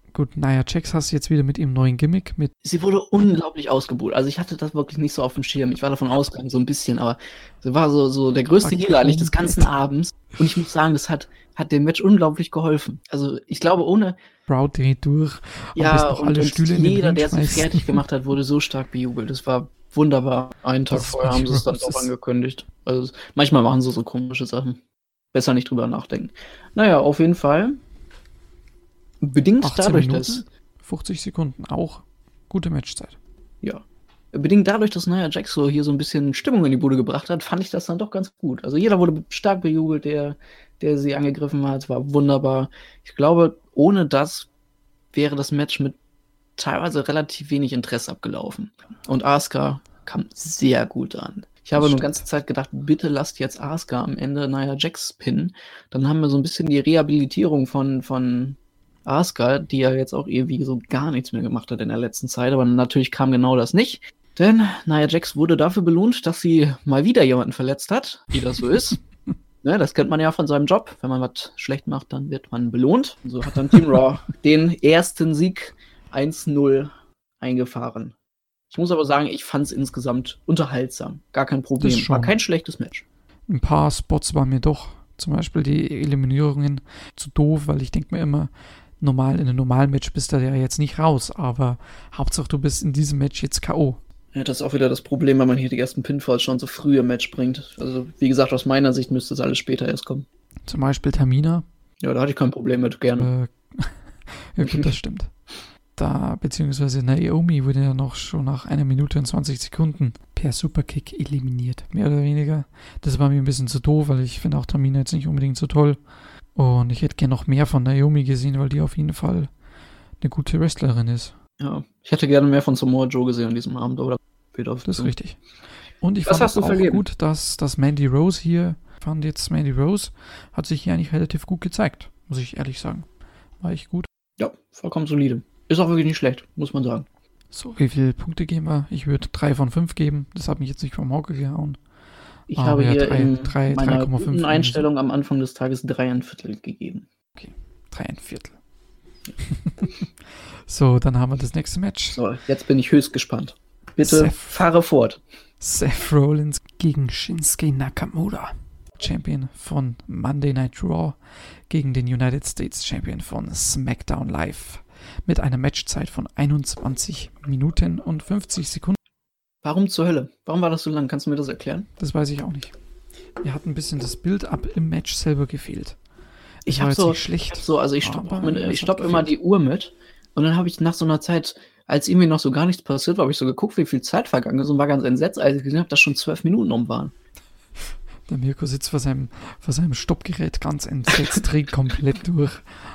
Gut, Nia Jax hast du jetzt wieder mit ihrem neuen Gimmick, mit Sie wurde unglaublich ausgebucht. Also ich hatte das wirklich nicht so auf dem Schirm. Ich war davon ausgegangen, so ein bisschen, aber sie war so, so der größte War Healer eigentlich des komplett. ganzen Abends. Und ich muss sagen, das hat, hat dem Match unglaublich geholfen. Also ich glaube, ohne, Crowd dreht durch und ja, lässt noch und, alle und Stühle in den jeder, Ring der sie schmeißen. fertig gemacht hat, wurde so stark bejubelt. Das war wunderbar. Einen Tag Das ist vorher haben sie es dann manchmal- auch das ist- angekündigt. Also manchmal machen sie so komische Sachen. Besser nicht drüber nachdenken. Naja, auf jeden Fall. Bedingt achtzehn dadurch, Minuten, dass fünfzig Sekunden, auch gute Matchzeit. Ja. Bedingt dadurch, dass Nia Jax so hier so ein bisschen Stimmung in die Bude gebracht hat, fand ich das dann doch ganz gut. Also jeder wurde stark bejubelt, der, der sie angegriffen hat. Es war wunderbar. Ich glaube, ohne das wäre das Match mit teilweise relativ wenig Interesse abgelaufen. Und Asuka kam sehr gut an. Ich habe Das nur stimmt. die ganze Zeit gedacht, bitte lasst jetzt Asuka am Ende Nia Jax pinnen. Dann haben wir so ein bisschen die Rehabilitierung von, von Asuka, die ja jetzt auch irgendwie so gar nichts mehr gemacht hat in der letzten Zeit. Aber natürlich kam genau das nicht. Denn Nia Jax wurde dafür belohnt, dass sie mal wieder jemanden verletzt hat, wie das so ist. Ne, das kennt man ja von seinem Job. Wenn man was schlecht macht, dann wird man belohnt. Und so hat dann Team Raw den ersten Sieg eins null eingefahren. Ich muss aber sagen, ich fand es insgesamt unterhaltsam. Gar kein Problem. Das schon. War kein schlechtes Match. Ein paar Spots waren mir doch, zum Beispiel die Eliminierungen, zu doof, weil ich denke mir immer, normal in einem normalen Match bist du ja jetzt nicht raus, aber Hauptsache du bist in diesem Match jetzt K O. Ja, das ist auch wieder das Problem, wenn man hier die ersten Pinfalls schon so früh im Match bringt. Also, wie gesagt, aus meiner Sicht müsste das alles später erst kommen. Zum Beispiel Tamina. Ja, da hatte ich kein Problem mit, gerne. Äh, ja gut, das stimmt. Da, beziehungsweise Naomi wurde ja noch schon nach einer Minute und zwanzig Sekunden per Superkick eliminiert, mehr oder weniger. Das war mir ein bisschen zu doof, weil ich finde auch Tamina jetzt nicht unbedingt so toll. Und ich hätte gerne noch mehr von Naomi gesehen, weil die auf jeden Fall eine gute Wrestlerin ist. Ja, ich hätte gerne mehr von Samoa Joe gesehen an diesem Abend, aber später auf Das ist richtig. Und ich Was fand hast du auch vergeben? gut, dass, dass Mandy Rose hier, fand jetzt Mandy Rose, hat sich hier eigentlich relativ gut gezeigt, muss ich ehrlich sagen. War echt gut. Ja, vollkommen solide. Ist auch wirklich nicht schlecht, muss man sagen. So, wie viele Punkte geben wir? Ich würde drei von fünf geben. Das hat mich jetzt nicht vom Hocker gehauen. Ich Ah, habe ja, hier drei- in drei- meiner drei Komma fünf guten Einstellung am Anfang des Tages drei ein Viertel gegeben. Drei ein Viertel. So, dann haben wir das nächste Match. So, jetzt bin ich höchst gespannt. Bitte Seth. fahre fort. Seth Rollins gegen Shinsuke Nakamura. Champion von Monday Night Raw gegen den United States Champion von SmackDown Live. Mit einer Matchzeit von einundzwanzig Minuten und fünfzig Sekunden. Warum zur Hölle? Warum war das so lang? Kannst du mir das erklären? Das weiß ich auch nicht. Mir hat ein bisschen das Build-up im Match selber gefehlt. Ich war habe jetzt so, nicht schlecht, so, also ich stoppe aber es ich hat stopp immer gefehlt. die Uhr mit und dann habe ich nach so einer Zeit, als irgendwie noch so gar nichts passiert war, habe ich so geguckt, wie viel Zeit vergangen ist und war ganz entsetzt, als ich gesehen habe, dass schon zwölf Minuten um waren. Der Mirko sitzt vor seinem, vor seinem Stoppgerät ganz entsetzt, dreht komplett durch.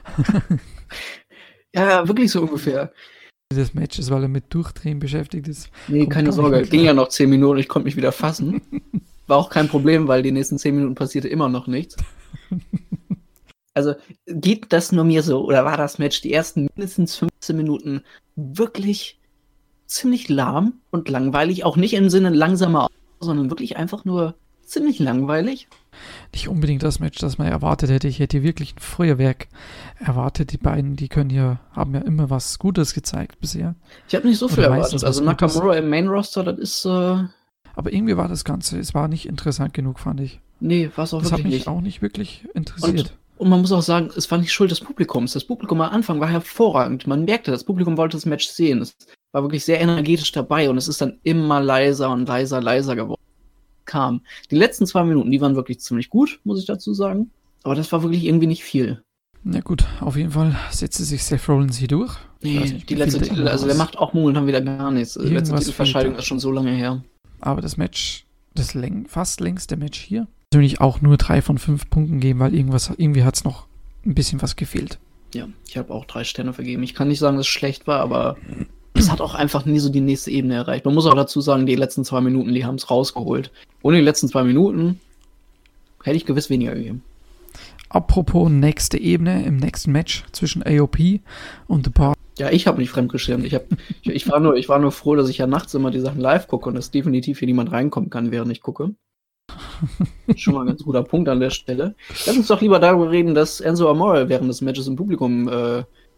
Ja, wirklich so ungefähr. Das Match ist, weil er mit Durchdrehen beschäftigt ist. Nee, Kommt keine gar nicht Sorge, mehr ging klar. ja noch zehn Minuten, ich konnte mich wieder fassen. War auch kein Problem, weil die nächsten zehn Minuten passierte immer noch nichts. Also, geht das nur mir so, oder war das Match die ersten mindestens fünfzehn Minuten wirklich ziemlich lahm und langweilig? Auch nicht im Sinne langsamer, sondern wirklich einfach nur ziemlich langweilig. Nicht unbedingt das Match, das man erwartet hätte. Ich hätte wirklich ein Feuerwerk erwartet. Die beiden, die können ja, haben ja immer was Gutes gezeigt bisher. Ich habe nicht so viel Oder erwartet. meistens Also was Gutes. Nakamura im Main Roster, das ist, äh, Aber irgendwie war das Ganze, es war nicht interessant genug, fand ich. nee, war es auch Das hat wirklich mich nicht. auch nicht wirklich interessiert. Und man muss auch sagen, es war nicht Schuld des Publikums. Das Publikum am Anfang war hervorragend. Man merkte, das Publikum wollte das Match sehen. Es war wirklich sehr energetisch dabei und es ist dann immer leiser und leiser, leiser geworden. Kam. Die letzten zwei Minuten, die waren wirklich ziemlich gut, muss ich dazu sagen. Aber das war wirklich irgendwie nicht viel. Na gut, auf jeden Fall setzte sich Seth Rollins hier durch. Ich weiß Nee, nicht, die mir letzte fehlt Titel, immer also der was. macht auch momentan wieder gar nichts. Die letzte Irgendwas Titelverscheidung fehlt da. ist schon so lange her. Aber das Match, das läng fast längste Match hier, persönlich auch nur drei von fünf Punkten geben, weil irgendwas, irgendwie hat es noch ein bisschen was gefehlt. Ja, ich habe auch drei Sterne vergeben. Ich kann nicht sagen, dass es schlecht war, aber es hat auch einfach nie so die nächste Ebene erreicht. Man muss auch dazu sagen, die letzten zwei Minuten, die haben es rausgeholt. Ohne die letzten zwei Minuten hätte ich gewiss weniger gegeben. Apropos nächste Ebene im nächsten Match zwischen A O P und The Bar. Ja, ich habe mich fremdgeschämt. Ich, hab, ich, ich, war nur, ich war nur froh, dass ich ja nachts immer die Sachen live gucke und dass definitiv hier niemand reinkommen kann, während ich gucke. Schon mal ein ganz guter Punkt an der Stelle. Lass uns doch lieber darüber reden, dass Enzo Amore während des Matches im Publikum äh,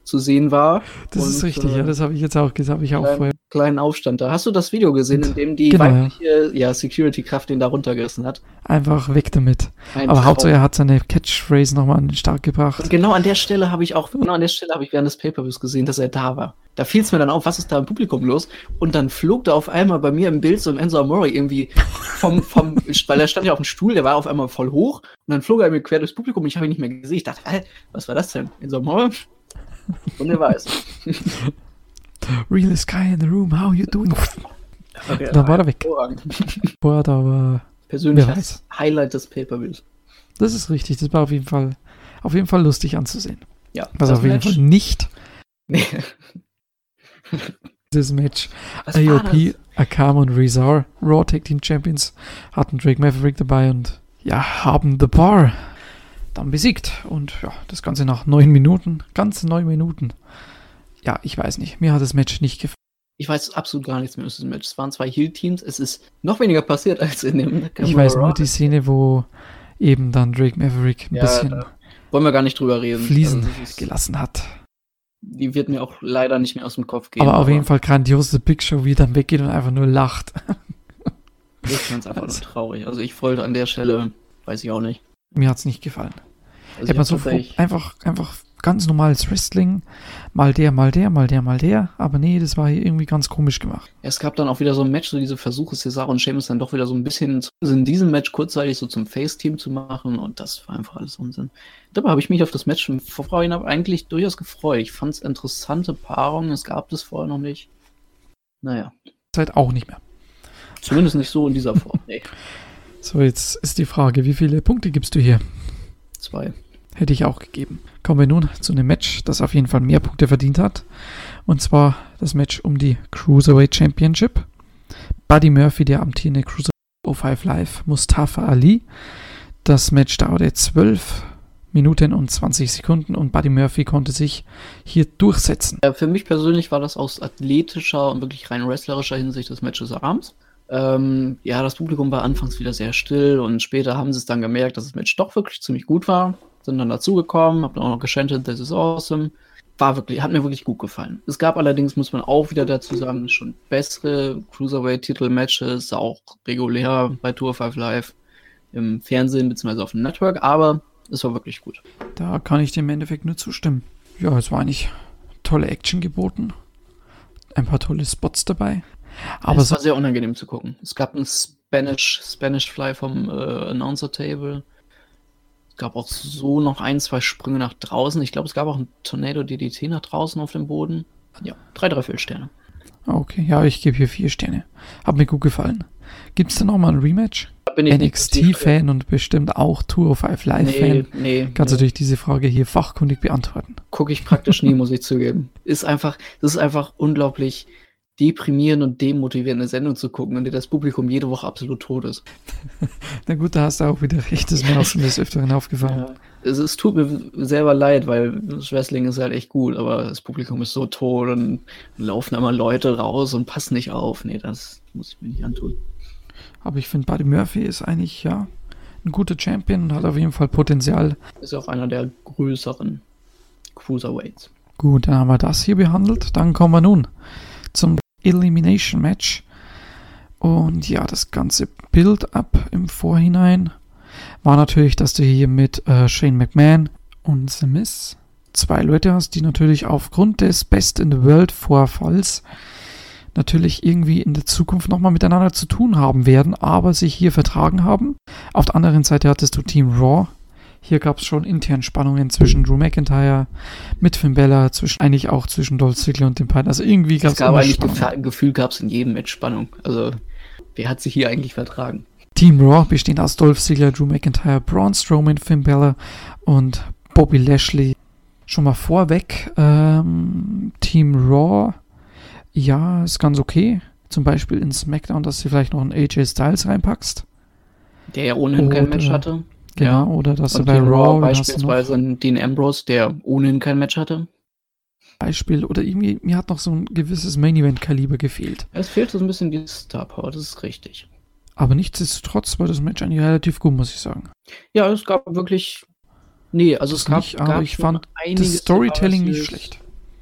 zu sehen war. Das Und, ist richtig, äh, ja, das habe ich jetzt auch gesagt, habe ich auch kleinen, vorher. kleinen Aufstand da. Hast du das Video gesehen, in dem die Genau, ja. weibliche ja, Security-Kraft den da runtergerissen hat? Einfach weg damit. Ein Aber Traum. Hauptsache, er hat seine Catchphrase nochmal an den Start gebracht. Und genau an der Stelle habe ich auch, genau an der Stelle habe ich während des Pay-Per-Views gesehen, dass er da war. Da fiel es mir dann auf, was ist da im Publikum los? Und dann flog da auf einmal bei mir im Bild so ein Enzo Amore irgendwie vom, vom, weil er stand ja auf dem Stuhl, der war auf einmal voll hoch und dann flog er mir quer durchs Publikum und ich habe ihn nicht mehr gesehen. Ich dachte, Alter, was war das denn? Enzo Amore? Und er war es. Realest guy in the room, how you doing? Okay, Dann war er weg. hervorragend. Boah, da war... Persönlich Wer weiß. Highlight des Pay-Per-Views. Das ist richtig, das war auf jeden Fall, auf jeden Fall lustig anzusehen. Ja, Was das auf jeden Match- Fall nicht Nee. das Match. Was A O war P, das? Akam und Rezar, Raw Tag Team Champions, hatten Drake Maverick dabei und ja, haben The Bar dann besiegt. Und ja, das Ganze nach neun Minuten, ganze neun Minuten. Ja, ich weiß nicht, mir hat das Match nicht gefallen. Ich weiß absolut gar nichts mehr aus diesem Match. Es waren zwei Heel-Teams. Es ist noch weniger passiert als in dem Ich Camera weiß nur Raw. die Szene, wo eben dann Drake Maverick ein Ja, bisschen da wollen wir gar nicht drüber reden. Fließen Also das ist, gelassen hat. die wird mir auch leider nicht mehr aus dem Kopf gehen. Aber auf jeden Fall grandios, The Big Show, wie er dann weggeht und einfach nur lacht. Ich fand es einfach nur traurig. Also ich wollte an der Stelle, weiß ich auch nicht. Mir hat es nicht gefallen. Also Hätte man ich so hab tatsächlich- einfach, einfach ganz normales Wrestling, mal der, mal der, mal der, mal der, aber nee, das war hier irgendwie ganz komisch gemacht. Es gab dann auch wieder so ein Match, so diese Versuche, Cesaro und Sheamus dann doch wieder so ein bisschen zu- in diesem Match kurzzeitig so zum Face-Team zu machen und das war einfach alles Unsinn. Dabei habe ich mich auf das Match im Vorhinein eigentlich durchaus gefreut. Ich fand es interessante Paarungen, es gab das vorher noch nicht. Naja, Zeit auch nicht mehr. zumindest nicht so in dieser Form. Nee, So, jetzt ist die Frage, wie viele Punkte gibst du hier? zwei. Hätte ich auch gegeben. Kommen wir nun zu einem Match, das auf jeden Fall mehr Punkte verdient hat. Und zwar das Match um die Cruiserweight Championship. Buddy Murphy, der amtierende Cruiserweight O fünf Live, Mustafa Ali. Das Match dauerte zwölf Minuten und zwanzig Sekunden und Buddy Murphy konnte sich hier durchsetzen. Ja, für mich persönlich war das aus athletischer und wirklich rein wrestlerischer Hinsicht das Match des Abends. Ähm, ja, das Publikum war anfangs wieder sehr still und später haben sie es dann gemerkt, dass das Match doch wirklich ziemlich gut war. Sind dann dazugekommen, hab dann auch noch geschantet, this is awesome. War wirklich, hat mir wirklich gut gefallen. Es gab allerdings, muss man auch wieder dazu sagen, schon bessere Cruiserweight-Titel-Matches, auch regulär bei Tour fünf Live im Fernsehen bzw. auf dem Network, aber es war wirklich gut. Da kann ich dem im Endeffekt nur zustimmen. Ja, es war eigentlich tolle Action geboten. Ein paar tolle Spots dabei. Aber es so, war sehr unangenehm zu gucken. Es gab einen Spanish, Spanish Fly vom äh, Announcer Table. Es gab auch so noch ein, zwei Sprünge nach draußen. Ich glaube, es gab auch einen Tornado D D T nach draußen auf dem Boden. Ja, drei Dreiviertelsterne. okay, ja, ich gebe hier vier Sterne. Hat mir gut gefallen. Gibt es denn noch mal ein Rematch? Da bin ich N X T-Fan und bestimmt auch Tour fünf Live-Fan. Nee, nee. Kannst du nee. durch diese Frage hier fachkundig beantworten. Gucke ich praktisch nie, muss ich zugeben. Ist einfach, das ist einfach unglaublich deprimierend und demotivierend, eine Sendung zu gucken, in der das Publikum jede Woche absolut tot ist. Na gut, da hast du auch wieder recht. Das ist mir auch schon des Öfteren aufgefallen. Ja. Es, es tut mir selber leid, weil das Wrestling ist halt echt gut, aber das Publikum ist so tot und laufen immer Leute raus und passen nicht auf. Nee, das muss ich mir nicht antun. Aber ich finde, Buddy Murphy ist eigentlich, ja, ein guter Champion und hat auf jeden Fall Potenzial. Ist auch einer der größeren Cruiserweights. Gut, dann haben wir das hier behandelt. Dann kommen wir nun zum Elimination Match. Und ja, das ganze Build-up im Vorhinein war natürlich, dass du hier mit äh, Shane McMahon und The Miz zwei Leute hast, die natürlich aufgrund des Best in the World Vorfalls natürlich irgendwie in der Zukunft nochmal miteinander zu tun haben werden, aber sich hier vertragen haben. Auf der anderen Seite hattest du Team Raw. Hier gab es schon intern Spannungen zwischen Drew McIntyre, mit Finn Balor, zwischen, eigentlich auch zwischen Dolph Ziggler und den beiden. Also irgendwie gab Es es gab immer eigentlich Spannungen. Gefühl, Gefühl gab es in jedem Match Spannung. Also, wer hat sich hier eigentlich vertragen? Team Raw bestehend aus Dolph Ziggler, Drew McIntyre, Braun Strowman, Finn Balor und Bobby Lashley. Schon mal vorweg, ähm, Team Raw, ja, ist ganz okay. Zum Beispiel in SmackDown, dass du vielleicht noch einen A J Styles reinpackst. Der ja ohnehin kein Oder- Match hatte. Genau, Ja. oder dass du Und bei Team Raw Raw wen hast du noch beispielsweise einen Dean Ambrose, der ohnehin kein Match hatte. Beispiel, oder irgendwie, mir hat noch so ein gewisses Main-Event-Kaliber gefehlt. Es fehlt so ein bisschen die Star Power, das ist richtig. Aber nichtsdestotrotz war das Match eigentlich relativ gut, muss ich sagen. Ja, es gab wirklich. Nee, also es Das gab. nicht, aber gab ich schon fand einiges das Storytelling dabei, nicht was schlecht.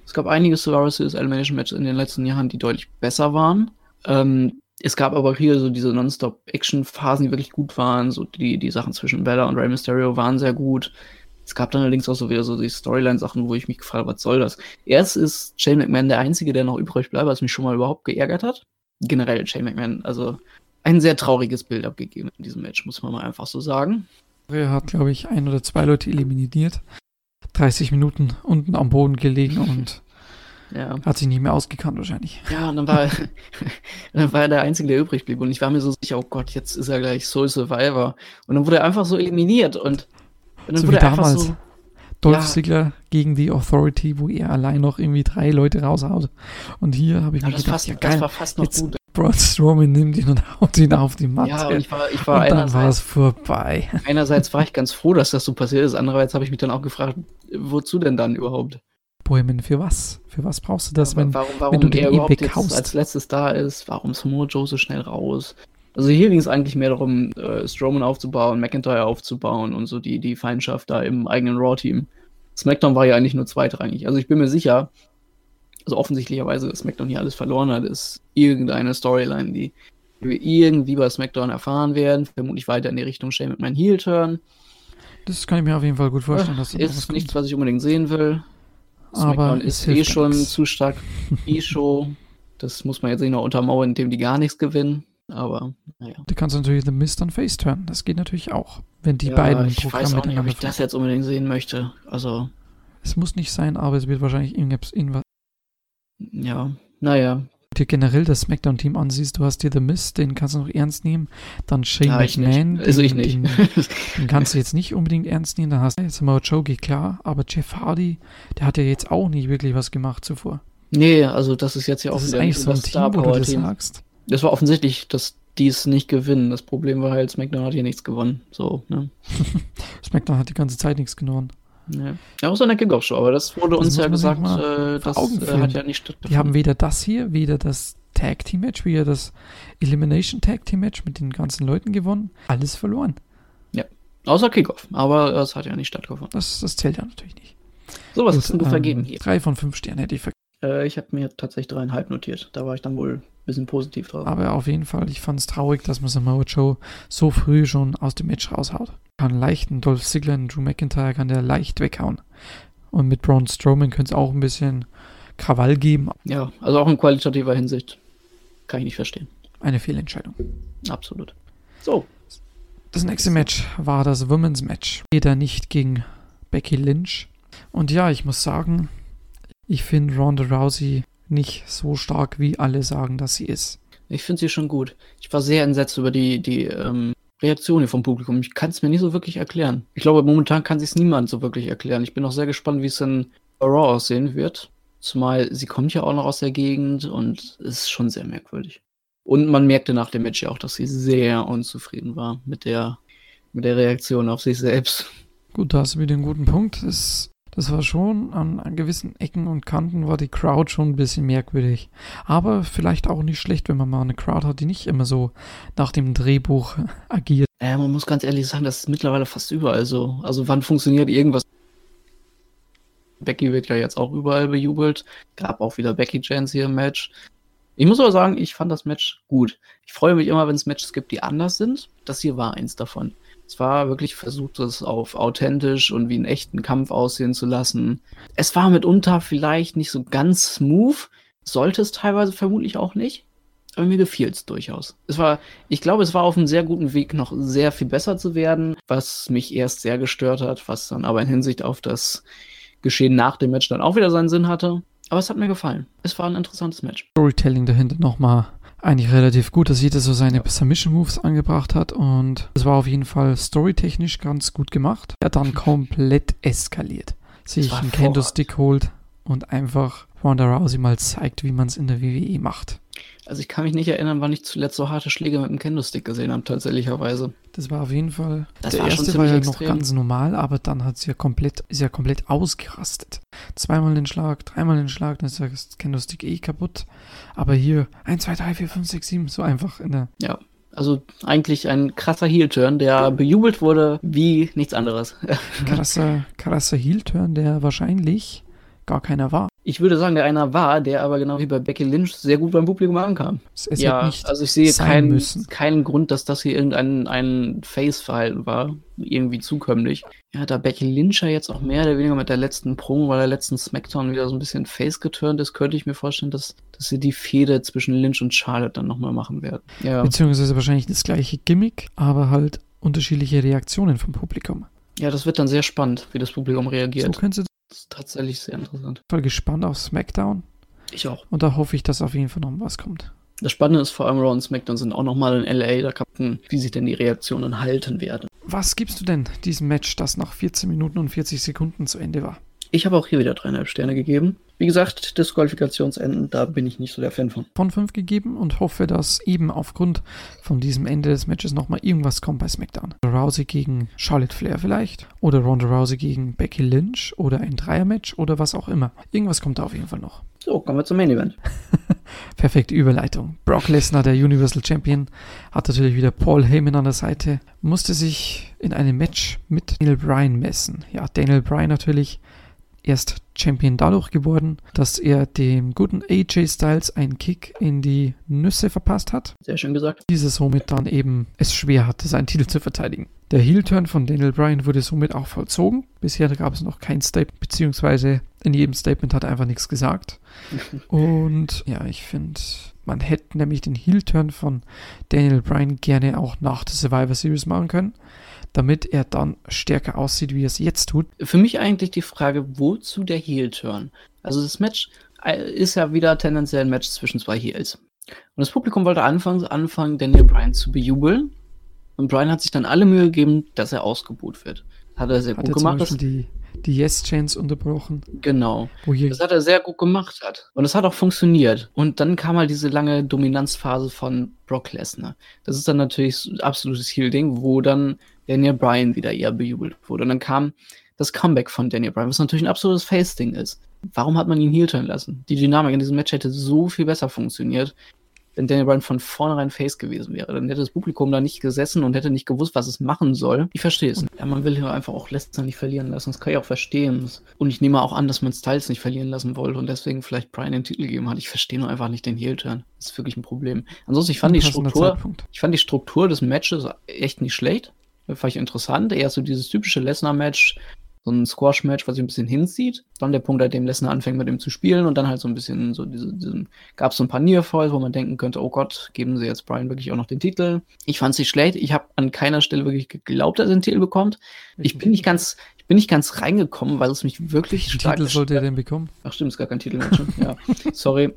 Es gab einige Survivor Series Elimination Matches in den letzten Jahren, die deutlich besser waren. Ähm, es gab aber hier so diese Non-Stop-Action-Phasen, die wirklich gut waren. So die, die Sachen zwischen Bella und Rey Mysterio waren sehr gut. Es gab dann allerdings auch so wieder so die Storyline-Sachen, wo ich mich gefragt habe, was soll das? Erst ist Shane McMahon der Einzige, der noch übrig bleibt, was mich schon mal überhaupt geärgert hat. Generell Shane McMahon, also ein sehr trauriges Bild abgegeben in diesem Match, muss man mal einfach so sagen. Er hat, glaube ich, ein oder zwei Leute eliminiert. dreißig Minuten unten am Boden gelegen und Ja. hat sich nicht mehr ausgekannt wahrscheinlich. Ja, und dann war, dann war er der Einzige, der übrig blieb. Und ich war mir so sicher, oh Gott, jetzt ist er gleich Soul Survivor. Und dann wurde er einfach so eliminiert. Und, und dann So wurde wie er einfach damals. so. Dolph Ja. Ziggler gegen die Authority, wo er allein noch irgendwie drei Leute raushaut. Und hier habe ich Ja, mir das, gedacht, fast, ja das geil, war fast noch jetzt gut. Braun Strowman nimmt ihn und haut ihn auf die Matte. Ja, und ich war, ich war und dann war einerseits, es vorbei. einerseits war ich ganz froh, dass das so passiert ist. Andererseits habe ich mich dann auch gefragt, wozu denn dann überhaupt? Bohemian, für was? Für was brauchst du das, wenn, warum wenn warum du den er eh überhaupt jetzt weghaust? als letztes da ist? Warum Samoa Joe so schnell raus? Also hier ging es eigentlich mehr darum, äh, Strowman aufzubauen, McIntyre aufzubauen und so die, die Feindschaft da im eigenen Raw-Team. SmackDown war ja eigentlich nur zweitrangig. Also ich bin mir sicher, also offensichtlicherweise, dass SmackDown hier alles verloren hat, ist irgendeine Storyline, die wir irgendwie bei SmackDown erfahren werden. Vermutlich weiter in die Richtung Shane mit meinem Heel-Turn. Das kann ich mir auf jeden Fall gut vorstellen, dass Äh, das noch was ist kommt. nichts, was ich unbedingt sehen will. Aber SmackDown es ist eh hilft schon nix. zu stark E-Show. Das muss man jetzt nicht noch untermauern, indem die gar nichts gewinnen. Aber, naja. Du kannst natürlich The Mist dann face turnen. Das geht natürlich auch. Wenn die Ja, beiden im ich Programm weiß auch nicht, ob miteinander ich das jetzt unbedingt sehen möchte. Also, Es muss nicht sein, aber es wird wahrscheinlich irgendwas, irgendwas ja, naja. dir generell das Smackdown-Team ansiehst, du hast dir The Mist, den kannst du noch ernst nehmen. Dann Shane Ja, ich McMahon, nicht. Also den, ich nicht. Den, den kannst du jetzt nicht unbedingt ernst nehmen. Dann hast du Samoa Joe, geht klar, aber Jeff Hardy, der hat ja jetzt auch nicht wirklich was gemacht zuvor. Nee, also das ist jetzt ja auch Das ist wieder eigentlich nicht so ein das Team, wo du das Star-Power-Team. sagst. Das war offensichtlich, dass die es nicht gewinnen. Das Problem war halt, SmackDown hat hier nichts gewonnen. So, ne? Smackdown hat die ganze Zeit nichts gewonnen. Ja, ja außer in der Kickoff-Show, aber das wurde Das uns muss ja man sich gesagt, mal äh, vor das Augen äh, führen. hat ja nicht stattgefunden. Die haben weder das hier, weder das Tag-Team-Match, weder das Elimination-Tag-Team-Match mit den ganzen Leuten gewonnen. Alles verloren. Außer Kickoff, aber das hat ja nicht stattgefunden. Das, das zählt ja natürlich nicht. So, was Gut, hast denn du ähm, vergeben hier? Drei von fünf Sternen hätte ich vergeben. Äh, ich habe mir tatsächlich dreieinhalb notiert. Da war ich dann wohl ein bisschen positiv drauf. Aber auf jeden Fall, ich fand es traurig, dass man Samoa Joe so früh schon aus dem Match raushaut. Kann leicht einen Dolph Ziggler, einen Drew McIntyre, kann der leicht weghauen. Und mit Braun Strowman könnte es auch ein bisschen Krawall geben. Ja, also auch in qualitativer Hinsicht kann ich nicht verstehen. Eine Fehlentscheidung. Absolut. So, Das nächste Match war das Women's Match. Jeder nicht gegen Becky Lynch. Und ja, ich muss sagen, ich finde Ronda Rousey nicht so stark, wie alle sagen, dass sie ist. ich finde sie schon gut. Ich war sehr entsetzt über die, die ähm, Reaktion hier vom Publikum. Ich kann es mir nicht so wirklich erklären. Ich glaube, momentan kann sich es niemand so wirklich erklären. Ich bin auch sehr gespannt, wie es in Raw aussehen wird. Zumal sie kommt ja auch noch aus der Gegend und es ist schon sehr merkwürdig. Und man merkte nach dem Match ja auch, dass sie sehr unzufrieden war mit der, mit der Reaktion auf sich selbst. Gut, da hast du wieder einen guten Punkt. Das, das war schon, an, an gewissen Ecken und Kanten war die Crowd schon ein bisschen merkwürdig. Aber vielleicht auch nicht schlecht, wenn man mal eine Crowd hat, die nicht immer so nach dem Drehbuch agiert. Äh, man muss ganz ehrlich sagen, das ist mittlerweile fast überall so. Also wann funktioniert irgendwas? Becky wird ja jetzt auch überall bejubelt. Gab auch wieder Becky Chance hier im Match. Ich muss aber sagen, ich fand das Match gut. Ich freue mich immer, wenn es Matches gibt, die anders sind. Das hier war eins davon. Es war wirklich versucht, es auf authentisch und wie einen echten Kampf aussehen zu lassen. Es war mitunter vielleicht nicht so ganz smooth. Sollte es teilweise vermutlich auch nicht. Aber mir gefiel es durchaus. Es war, ich glaube, es war auf einem sehr guten Weg, noch sehr viel besser zu werden, was mich erst sehr gestört hat, was dann aber in Hinsicht auf das Geschehen nach dem Match dann auch wieder seinen Sinn hatte. Aber es hat mir gefallen. Es war ein interessantes Match. Storytelling dahinter nochmal eigentlich relativ gut, dass jeder so seine Ja. Submission-Moves angebracht hat und es war auf jeden Fall storytechnisch ganz gut gemacht. Er hat dann komplett eskaliert. Sich war einen hervorragend. Kendo-Stick holt und einfach Ronda Rousey mal zeigt, wie man es in der W W E macht. Also ich kann mich nicht erinnern, wann ich zuletzt so harte Schläge mit dem Kendo-Stick gesehen habe, tatsächlicherweise. Das war auf jeden Fall, Das der war schon erste war ja ziemlich noch extrem. ganz normal, aber dann hat sie ja komplett, ist ja komplett ausgerastet. Zweimal den Schlag, dreimal den Schlag, dann ist das Kendo-Stick eh kaputt. Aber hier eins, zwei, drei, vier, fünf, sechs, sieben, so einfach in der... Ja, also eigentlich ein krasser Heel-Turn, der bejubelt wurde wie nichts anderes. krasser, krasser Heel-Turn, der wahrscheinlich gar keiner war. Ich würde sagen, der einer war, der aber genau wie bei Becky Lynch sehr gut beim Publikum ankam. Es, es ja, hätte nicht also ich sehe sein keinen, müssen. keinen Grund, dass das hier irgendein ein Face-Verhalten war, irgendwie zukömmlich. Ja, da Becky Lynch ja jetzt auch mehr oder weniger mit der letzten Promo bei der letzten Smackdown wieder so ein bisschen Face geturnt ist, könnte ich mir vorstellen, dass, dass sie die Fehde zwischen Lynch und Charlotte dann nochmal machen werden. Ja. Beziehungsweise wahrscheinlich das gleiche Gimmick, aber halt unterschiedliche Reaktionen vom Publikum. ja, das wird dann sehr spannend, wie das Publikum So reagiert. können sie Das ist tatsächlich sehr interessant. voll gespannt auf SmackDown Ich auch. und da hoffe ich, dass auf jeden Fall noch was kommt. Das Spannende ist vor allem, Raw und SmackDown sind auch nochmal in L A, da kann man, wie sich denn die Reaktionen halten werden. Was gibst du denn diesem Match, das nach vierzehn Minuten und vierzig Sekunden zu Ende war? Ich habe auch hier wieder dreieinhalb Sterne gegeben. Wie gesagt, Disqualifikationsenden, da bin ich nicht so der Fan von. Von fünf gegeben und hoffe, dass eben aufgrund von diesem Ende des Matches nochmal irgendwas kommt bei SmackDown. Rousey gegen Charlotte Flair vielleicht oder Ronda Rousey gegen Becky Lynch oder ein Dreiermatch oder was auch immer. Irgendwas kommt da auf jeden Fall noch. So, kommen wir zum Main Event. Perfekte Überleitung. Brock Lesnar, der Universal Champion, hat natürlich wieder Paul Heyman an der Seite, musste sich in einem Match mit Daniel Bryan messen. Ja, Daniel Bryan natürlich erst Champion dadurch geworden, dass er dem guten A J Styles einen Kick in die Nüsse verpasst hat. Sehr schön gesagt. Dieser somit dann eben es schwer hatte, seinen Titel zu verteidigen. Der Heel-Turn von Daniel Bryan wurde somit auch vollzogen. Bisher gab es noch kein Statement, beziehungsweise in jedem Statement hat er einfach nichts gesagt. Und ja, ich finde, man hätte nämlich den Heel-Turn von Daniel Bryan gerne auch nach der Survivor Series machen können, damit er dann stärker aussieht, wie er es jetzt tut. Für mich eigentlich die Frage, wozu der Heel-Turn? Also das Match ist ja wieder tendenziell ein Match zwischen zwei Heels. Und das Publikum wollte anfangs anfangen, Daniel Bryan zu bejubeln. Und Bryan hat sich dann alle Mühe gegeben, dass er ausgebuht wird. Hat er sehr Hat gut er zum gemacht. Beispiel die, die Yes-Chance unterbrochen, Genau. wo hier Das hat er sehr gut gemacht hat. Und es hat auch funktioniert. Und dann kam halt diese lange Dominanzphase von Brock Lesnar. Das ist dann natürlich so ein absolutes Heel-Ding, wo dann Daniel Bryan wieder eher bejubelt wurde. Und dann kam das Comeback von Daniel Bryan, was natürlich ein absolutes Face-Ding ist. Warum hat man ihn heel-turnen lassen? Die Dynamik in diesem Match hätte so viel besser funktioniert, wenn Daniel Bryan von vornherein Face gewesen wäre. Dann hätte das Publikum da nicht gesessen und hätte nicht gewusst, was es machen soll. Ich verstehe es. Ja, man will hier einfach auch Lesnar nicht verlieren lassen. Das kann ich auch verstehen. Und ich nehme auch an, dass man Styles nicht verlieren lassen wollte und deswegen vielleicht Bryan den Titel gegeben hat. Ich verstehe nur einfach nicht den Heel-Turn. Das ist wirklich ein Problem. Ansonsten, ich fand die unpassender Struktur, Zeitpunkt. ich fand die Struktur des Matches echt nicht schlecht. Das fand ich interessant. Eher so dieses typische Lesnar-Match, so ein Squash-Match, was sich ein bisschen hinzieht. Dann der Punkt, an dem Lesnar anfängt, mit ihm zu spielen und dann halt so ein bisschen so diese, diesen, gab es so ein paar Nearfalls, wo man denken könnte, oh Gott, geben sie jetzt Bryan wirklich auch noch den Titel. Ich fand es nicht schlecht. Ich habe an keiner Stelle wirklich geglaubt, dass er den Titel bekommt. Ich bin nicht ganz, ich bin nicht ganz reingekommen, weil es mich wirklich Welchen stark Titel sollte er denn bekommen? Ach stimmt, ist gar kein Titelmatch. Ne? Ja, sorry,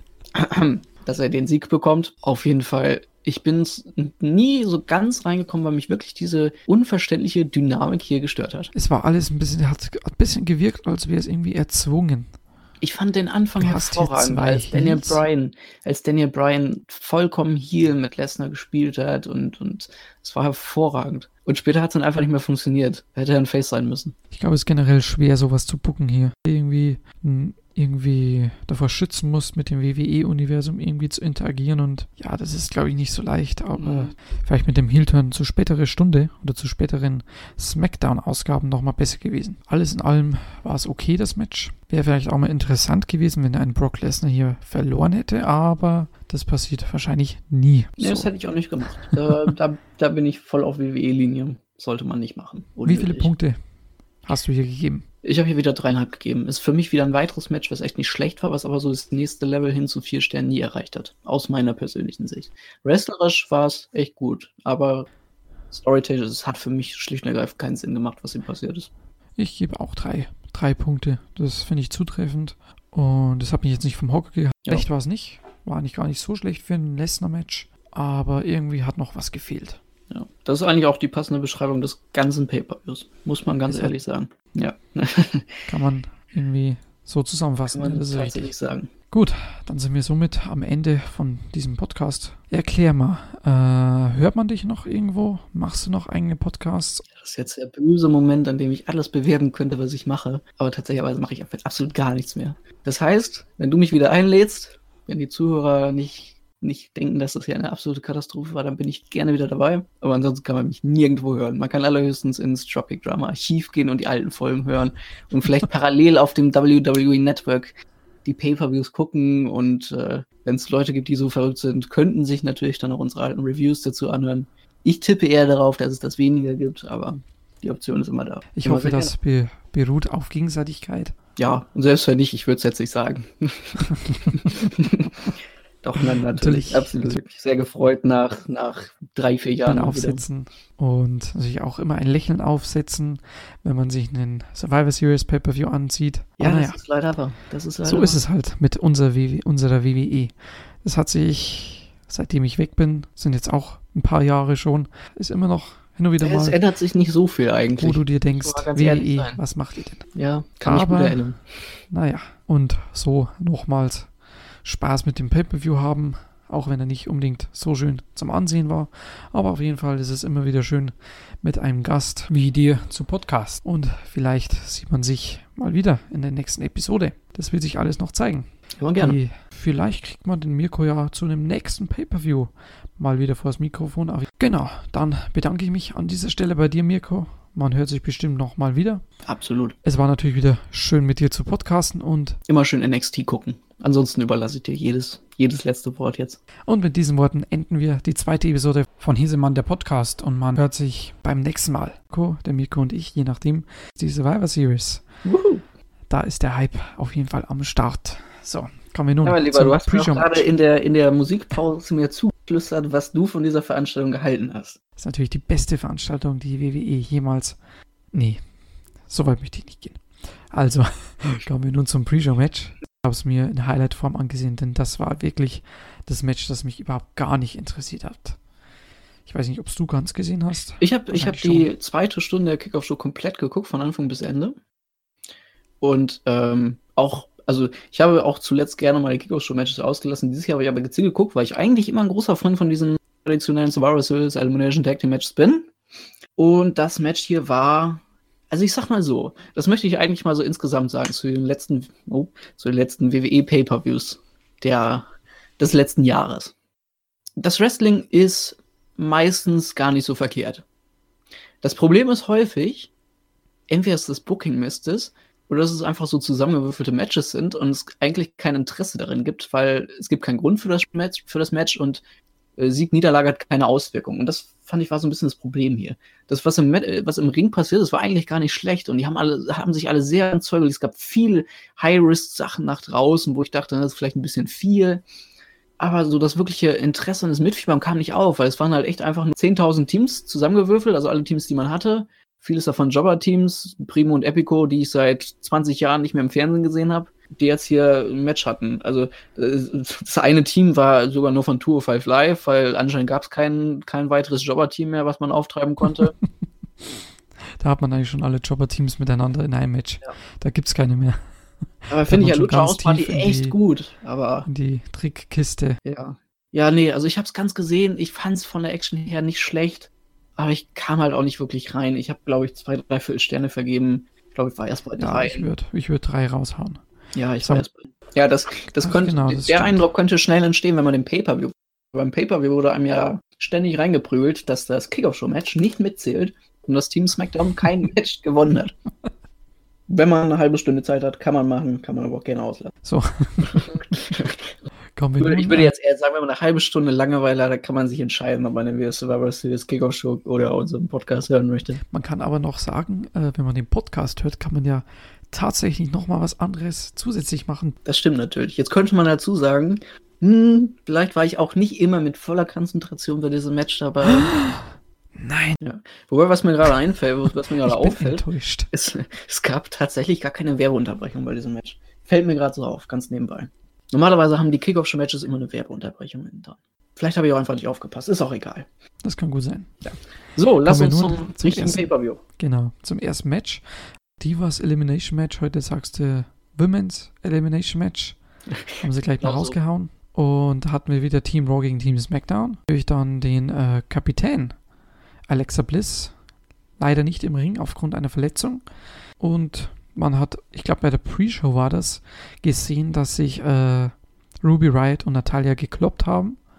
dass er den Sieg bekommt. Auf jeden Fall, ich bin nie so ganz reingekommen, weil mich wirklich diese unverständliche Dynamik hier gestört hat. Es war alles ein bisschen, hat ein bisschen gewirkt, als wäre es irgendwie erzwungen. Ich fand den Anfang Du hast hier hervorragend, zwei als Daniel Heels. Bryan, als Daniel Bryan vollkommen Heel mit Lesnar gespielt hat und und es war hervorragend. Und später hat es dann einfach nicht mehr funktioniert. Hätte er ein Face sein müssen. Ich glaube, es ist generell schwer, sowas zu booken hier. Irgendwie, m, irgendwie davor schützen musst, mit dem W W E-Universum irgendwie zu interagieren. Und ja, das ist, glaube ich, nicht so leicht. Aber Mhm. vielleicht mit dem Heel-Turn zu späterer Stunde oder zu späteren Smackdown-Ausgaben nochmal besser gewesen. Alles in allem war es okay, das Match. Wäre vielleicht auch mal interessant gewesen, wenn ein Brock Lesnar hier verloren hätte. Aber das passiert wahrscheinlich nie. Nee, das So. hätte ich auch nicht gemacht. Da, da, da bin ich voll auf W W E-Linie. Sollte man nicht machen. Wie viele Unnötig. Punkte hast du hier gegeben? Ich habe hier wieder dreieinhalb gegeben. Ist für mich wieder ein weiteres Match, was echt nicht schlecht war, was aber so das nächste Level hin zu vier Sternen nie erreicht hat. Aus meiner persönlichen Sicht. Wrestlerisch war es echt gut, aber storytechnisch, es hat für mich schlicht und ergreifend keinen Sinn gemacht, was hier passiert ist. Ich gebe auch drei. Drei Punkte. Das finde ich zutreffend. Und das hat mich jetzt nicht vom Hocker gehabt. Ja. Schlecht war es nicht. War eigentlich gar nicht so schlecht für ein Lesnar-Match. Aber irgendwie hat noch was gefehlt. Ja. Das ist eigentlich auch die passende Beschreibung des ganzen Pay-Per-Views, muss man ganz Ist ehrlich sagen. Ja, Kann man irgendwie so zusammenfassen. kann man Das ist richtig. tatsächlich sagen. Gut, dann sind wir somit am Ende von diesem Podcast. Erklär mal, äh, hört man dich noch irgendwo? Machst du noch eigene Podcasts? Das ist jetzt der böse Moment, an dem ich alles bewerben könnte, was ich mache. Aber tatsächlich mache ich absolut gar nichts mehr. Das heißt, wenn du mich wieder einlädst, wenn die Zuhörer nicht nicht denken, dass das ja eine absolute Katastrophe war, dann bin ich gerne wieder dabei. Aber ansonsten kann man mich nirgendwo hören. Man kann allerhöchstens ins Tropic Drama Archiv gehen und die alten Folgen hören und vielleicht parallel auf dem W W E Network die Pay-Per-Views gucken. Und äh, wenn es Leute gibt, die so verrückt sind, könnten sich natürlich dann auch unsere alten Reviews dazu anhören. Ich tippe eher darauf, dass es das weniger gibt, aber die Option ist immer da. Ich immer hoffe, das be- beruht auf Gegenseitigkeit. Ja, und selbst wenn nicht, ich würde es jetzt nicht sagen. Doch, dann natürlich, natürlich absolut. Natürlich sehr gefreut nach, nach drei, vier Jahren. Aufsetzen wieder. Und natürlich auch immer ein Lächeln aufsetzen, wenn man sich einen Survivor Series Pay-Per-View anzieht. Ja, Aber das ja, ist leider wahr. Das ist leider so wahr. ist es halt mit unserer, w w- unserer W W E. Das hat sich, seitdem ich weg bin, sind jetzt auch ein paar Jahre schon, ist immer noch hin und wieder ja, mal. Es ändert sich nicht so viel eigentlich. Wo du dir denkst, W W E, was macht ihr denn? Ja, kann ich gut erinnern. Naja, und so nochmals Spaß mit dem Pay-Per-View haben, auch wenn er nicht unbedingt so schön zum Ansehen war. Aber auf jeden Fall ist es immer wieder schön, mit einem Gast wie dir zu podcasten. Und vielleicht sieht man sich mal wieder in der nächsten Episode. Das wird sich alles noch zeigen. Ja, gerne. Die, vielleicht kriegt man den Mirko ja zu einem nächsten Pay-Per-View mal wieder vor das Mikrofon. Aber genau, dann bedanke ich mich an dieser Stelle bei dir, Mirko. Man hört sich bestimmt noch mal wieder. Absolut. Es war natürlich wieder schön, mit dir zu podcasten und immer schön N X T gucken. Ansonsten überlasse ich dir jedes, jedes letzte Wort jetzt. Und mit diesen Worten enden wir die zweite Episode von Hesemann, der Podcast. Und man hört sich beim nächsten Mal. Der Mirko und ich, je nachdem, die Survivor Series. Wuhu. Da ist der Hype auf jeden Fall am Start. So, kommen wir nun ja, mein Lieber, zum du hast mir Pre-Show-Match. gerade in der, in der Musikpause mir zuflüstert, was du von dieser Veranstaltung gehalten hast. Das ist natürlich die beste Veranstaltung, die W W E jemals... Nee, so weit möchte ich nicht gehen. Also, kommen wir nun zum Pre-Show-Match. Ich habe es mir in Highlight-Form angesehen, denn das war wirklich das Match, das mich überhaupt gar nicht interessiert hat. Ich weiß nicht, ob es du ganz gesehen hast. Ich habe ich hab die schon. zweite Stunde der Kickoff-Show komplett geguckt, von Anfang bis Ende. Und ähm, auch, also ich habe auch zuletzt gerne mal die Kickoff-Show-Matches ausgelassen. Dieses Jahr habe ich aber gezielt geguckt, weil ich eigentlich immer ein großer Freund von diesen traditionellen Survivor Series Elimination Tag Team Matches bin. Und das Match hier war, also ich sag mal so, das möchte ich eigentlich mal so insgesamt sagen, zu den letzten, oh, zu den letzten W W E Pay-Per-Views der, des letzten Jahres. Das Wrestling ist meistens gar nicht so verkehrt. Das Problem ist häufig, entweder ist das Booking Mistes oder dass es einfach so zusammengewürfelte Matches sind und es eigentlich kein Interesse darin gibt, weil es gibt keinen Grund für das Match, für das Match und äh, Sieg, Niederlage hat keine Auswirkungen. Und das fand ich war so ein bisschen das Problem hier. Das, was im, was im Ring passiert ist, war eigentlich gar nicht schlecht und die haben alle, haben sich alle sehr entzweifelt. Es gab viele High-Risk-Sachen nach draußen, wo ich dachte, das ist vielleicht ein bisschen viel. Aber so das wirkliche Interesse und das Mitfiebern kam nicht auf, weil es waren halt echt einfach nur zehntausend Teams zusammengewürfelt, also alle Teams, die man hatte. Vieles davon Jobber-Teams, Primo und Epico, die ich seit zwanzig Jahren nicht mehr im Fernsehen gesehen habe, die jetzt hier ein Match hatten. Also das eine Team war sogar nur von Tour fünf Live, weil anscheinend gab es kein, kein weiteres Jobber-Team mehr, was man auftreiben konnte. Da hat man eigentlich schon alle Jobber-Teams miteinander in einem Match. Ja. Da gibt es keine mehr. Aber finde ich ja Lucha House Party echt die, gut. Aber in die Trickkiste. Ja. Ja, nee, also ich habe es ganz gesehen. Ich fand es von der Action her nicht schlecht. Aber ich kam halt auch nicht wirklich rein. Ich habe, glaube ich, zwei, drei Viertel Sterne vergeben. Ich glaube, ich war erst bei drei. Ja, ich würde ich würd drei raushauen. Ja, ich so. war erst bei Ja, das, das Ach, könnte, genau, das der stimmt. Eindruck könnte schnell entstehen, wenn man den Pay-Per-View. Beim Pay-Per-View wurde einem ja ständig reingeprügelt, dass das Kickoff-Show-Match nicht mitzählt und das Team SmackDown kein Match gewonnen hat. Wenn man eine halbe Stunde Zeit hat, kann man machen, kann man aber auch gerne auslassen. So. ich, würde, ich würde jetzt eher sagen, wenn man eine halbe Stunde Langeweile hat, dann kann man sich entscheiden, ob man den Survivor Series Kickoff-Show oder unseren Podcast hören möchte. Man kann aber noch sagen, äh, wenn man den Podcast hört, kann man ja tatsächlich noch mal was anderes zusätzlich machen. Das stimmt natürlich. Jetzt könnte man dazu sagen, hm, vielleicht war ich auch nicht immer mit voller Konzentration bei diesem Match dabei. Nein. Ja. Wobei, was mir gerade einfällt, was mir gerade auffällt, enttäuscht. ist, es gab tatsächlich gar keine Werbeunterbrechung bei diesem Match. Fällt mir gerade so auf, ganz nebenbei. Normalerweise haben die Kickoff-Show-Matches immer eine Werbeunterbrechung hinten dran. Vielleicht habe ich auch einfach nicht aufgepasst, ist auch egal. Das kann gut sein. Ja. So, lass Kommen uns zum, zum, zum richtigen Pay-Per-View. Genau, zum ersten Match. Divas Elimination Match, heute sagst du Women's Elimination Match. Haben sie gleich mal Genau so. rausgehauen. Und da hatten wir wieder Team Raw gegen Team SmackDown. Durch dann den äh, Kapitän Alexa Bliss. Leider nicht im Ring aufgrund einer Verletzung. Und man hat, ich glaube bei der Pre-Show war das, gesehen, dass sich äh, Ruby Riott und Natalya gekloppt haben.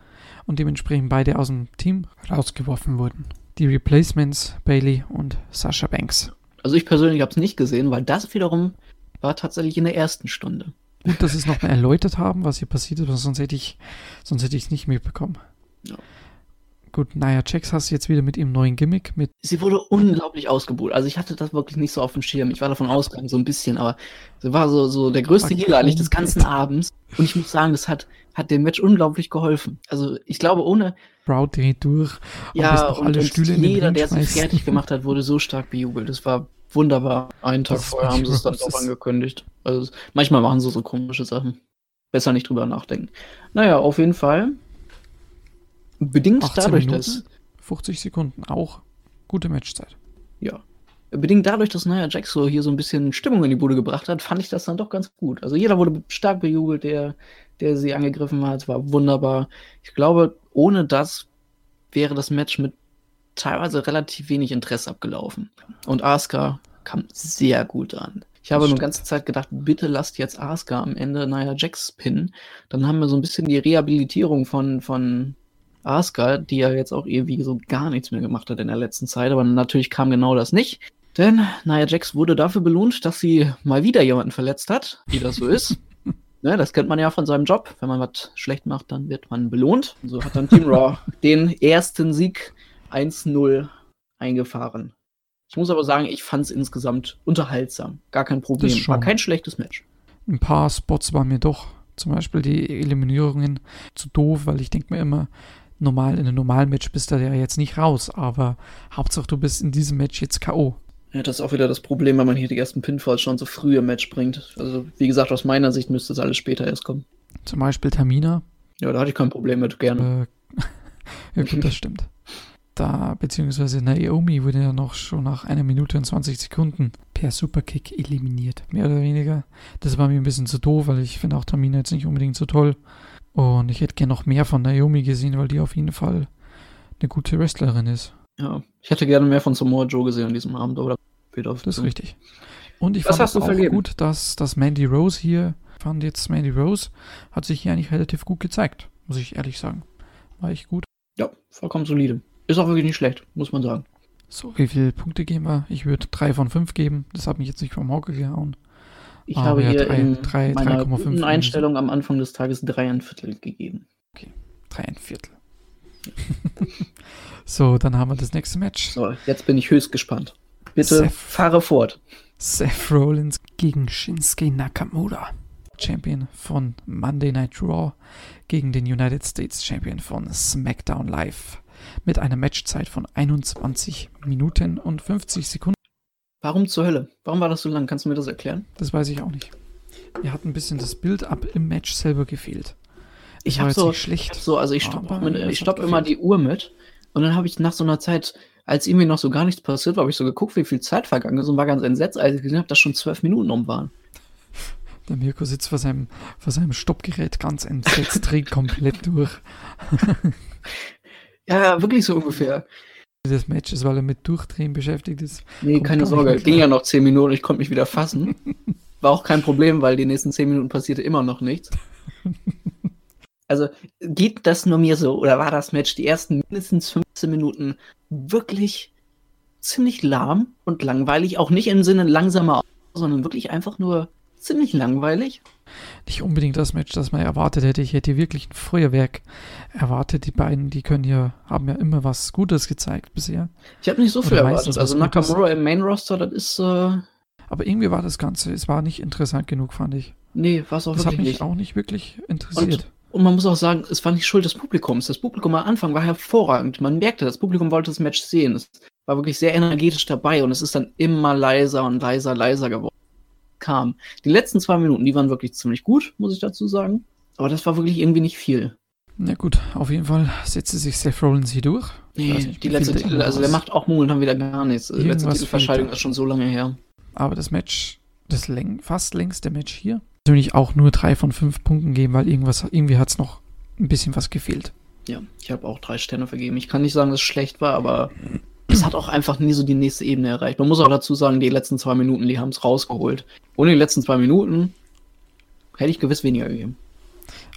und dementsprechend beide aus dem Team rausgeworfen wurden. Die Replacements Bayley und Sasha Banks. Also ich persönlich habe es nicht gesehen, weil das wiederum war tatsächlich in der ersten Stunde. Gut, dass sie es nochmal erläutert haben, was hier passiert ist, weil sonst hätte ich sonst hätte ich es nicht mitbekommen. Ja. Gut, Nia Jax hast du jetzt wieder mit ihrem neuen Gimmick. Mit sie wurde unglaublich ausgebucht. Also ich hatte das wirklich nicht so auf dem Schirm. Ich war davon ausgegangen, so ein bisschen, aber sie war so, so der größte Healer eigentlich des ganzen Abends. Und ich muss sagen, das hat, hat dem Match unglaublich geholfen. Also ich glaube, ohne... Crowd dreht durch. Ja, und, alle und Stühle jeder, der sie fertig gemacht hat, wurde so stark bejubelt. Das war wunderbar. Einen Tag vorher haben sie es dann auch angekündigt. Also manchmal machen sie so komische Sachen. Besser nicht drüber nachdenken. Naja, auf jeden Fall... Bedingt dadurch, Minuten, dass... fünfzig Sekunden, auch gute Matchzeit. Ja. Bedingt dadurch, dass Nia Jax so hier so ein bisschen Stimmung in die Bude gebracht hat, fand ich das dann doch ganz gut. Also jeder wurde stark bejubelt, der, der sie angegriffen hat. Es war wunderbar. Ich glaube, ohne das wäre das Match mit teilweise relativ wenig Interesse abgelaufen. Und Asuka kam sehr gut an. Ich habe nur die ganze Zeit gedacht, bitte lasst jetzt Asuka am Ende Nia Jax pinnen. Dann haben wir so ein bisschen die Rehabilitierung von... von Asuka, die ja jetzt auch irgendwie so gar nichts mehr gemacht hat in der letzten Zeit, aber natürlich kam genau das nicht, denn Nia Jax wurde dafür belohnt, dass sie mal wieder jemanden verletzt hat, wie das so ist. Ne, das kennt man ja von seinem Job, wenn man was schlecht macht, dann wird man belohnt. Und so hat dann Team Raw den ersten Sieg eins null eingefahren. Ich muss aber sagen, ich fand es insgesamt unterhaltsam, gar kein Problem, war kein schlechtes Match. Ein paar Spots waren mir doch, zum Beispiel die Eliminierungen, zu doof, weil ich denke mir immer, normal in einem normalen Match bist du ja jetzt nicht raus, aber Hauptsache du bist in diesem Match jetzt K O. Ja, das ist auch wieder das Problem, wenn man hier die ersten Pinfalls schon so früh im Match bringt. Also wie gesagt, aus meiner Sicht müsste das alles später erst kommen. Zum Beispiel Tamina. Ja, da hatte ich kein Problem mit, gerne. Äh, ja gut, das stimmt. Da, beziehungsweise Naomi wurde ja noch schon nach einer Minute und zwanzig Sekunden per Superkick eliminiert, mehr oder weniger. Das war mir ein bisschen zu doof, weil ich finde auch Tamina jetzt nicht unbedingt so toll. Und ich hätte gerne noch mehr von Naomi gesehen, weil die auf jeden Fall eine gute Wrestlerin ist. Ja, ich hätte gerne mehr von Samoa Joe gesehen an diesem Abend, aber das ist richtig. Und ich Was fand hast es du auch vergeben? gut, dass, dass Mandy Rose hier, fand jetzt Mandy Rose, hat sich hier eigentlich relativ gut gezeigt, muss ich ehrlich sagen. War echt gut. Ja, vollkommen solide. Ist auch wirklich nicht schlecht, muss man sagen. So, wie viele Punkte geben wir? Ich würde drei von fünf geben. Das hat mich jetzt nicht vom Hocker gehauen. Ich Ah, habe ja, hier drei- in drei- meiner drei Komma fünf guten Einstellung am Anfang des Tages drei ein Viertel gegeben. Drei ein Viertel. So, dann haben wir das nächste Match. So, jetzt bin ich höchst gespannt. Bitte Seth. fahre fort. Seth Rollins gegen Shinsuke Nakamura. Champion von Monday Night Raw gegen den United States Champion von SmackDown Live. Mit einer Matchzeit von einundzwanzig Minuten und fünfzig Sekunden. Warum zur Hölle? Warum war das so lang? Kannst du mir das erklären? Das weiß ich auch nicht. Mir hat ein bisschen das Build-up im Match selber gefehlt. Ich war habe jetzt so, nicht schlecht, ich hab so, also ich stoppe aber es ich hat stopp immer gefehlt. die Uhr mit und dann habe ich nach so einer Zeit, als irgendwie noch so gar nichts passiert war, habe ich so geguckt, wie viel Zeit vergangen ist und war ganz entsetzt, als ich gesehen habe, dass schon zwölf Minuten um waren. Der Mirko sitzt vor seinem, vor seinem Stoppgerät ganz entsetzt, dreht komplett durch. Ja, wirklich so ungefähr. Das Match ist, weil er mit Durchdrehen beschäftigt ist. Nee, Kommt keine gar nicht Sorge, mehr ging klar. ja noch zehn Minuten, ich konnte mich wieder fassen. War auch kein Problem, weil die nächsten zehn Minuten passierte immer noch nichts. Also, geht das nur mir so, oder war das Match die ersten mindestens fünfzehn Minuten wirklich ziemlich lahm und langweilig? Auch nicht im Sinne langsamer, sondern wirklich einfach nur ziemlich langweilig. Nicht unbedingt das Match, das man erwartet hätte. Ich hätte wirklich ein Feuerwerk erwartet. Die beiden, die können ja, haben ja immer was Gutes gezeigt bisher. Ich habe nicht so viel Oder erwartet. meistens Also was Gutes. Nakamura im Main Roster, das ist, äh, Aber irgendwie war das Ganze, es war nicht interessant genug, fand ich. nee, war es auch Das hat wirklich mich nicht. auch nicht wirklich interessiert. Und man muss auch sagen, es war nicht Schuld des Publikums. Das Publikum am Anfang war hervorragend. Man merkte, das Publikum wollte das Match sehen. Es war wirklich sehr energetisch dabei und es ist dann immer leiser und leiser, leiser geworden. Kam. Die letzten zwei Minuten, die waren wirklich ziemlich gut, muss ich dazu sagen. Aber das war wirklich irgendwie nicht viel. Na gut, auf jeden Fall setzte sich Seth Rollins hier durch. Ich weiß Nee, nicht, die wie letzte viel Titel, da also was- der macht auch momentan wieder gar nichts. Die letzte Irgendwas Titelverscheidung fehlt da. ist schon so lange her. Aber das Match, das läng fast längste Match hier, persönlich auch nur drei von fünf Punkten geben, weil irgendwas, irgendwie hat es noch ein bisschen was gefehlt. Ja, ich habe auch drei Sterne vergeben. Ich kann nicht sagen, dass es schlecht war, aber es hat auch einfach nie so die nächste Ebene erreicht. Man muss auch dazu sagen, die letzten zwei Minuten, die haben es rausgeholt. Ohne die letzten zwei Minuten hätte ich gewiss weniger gegeben.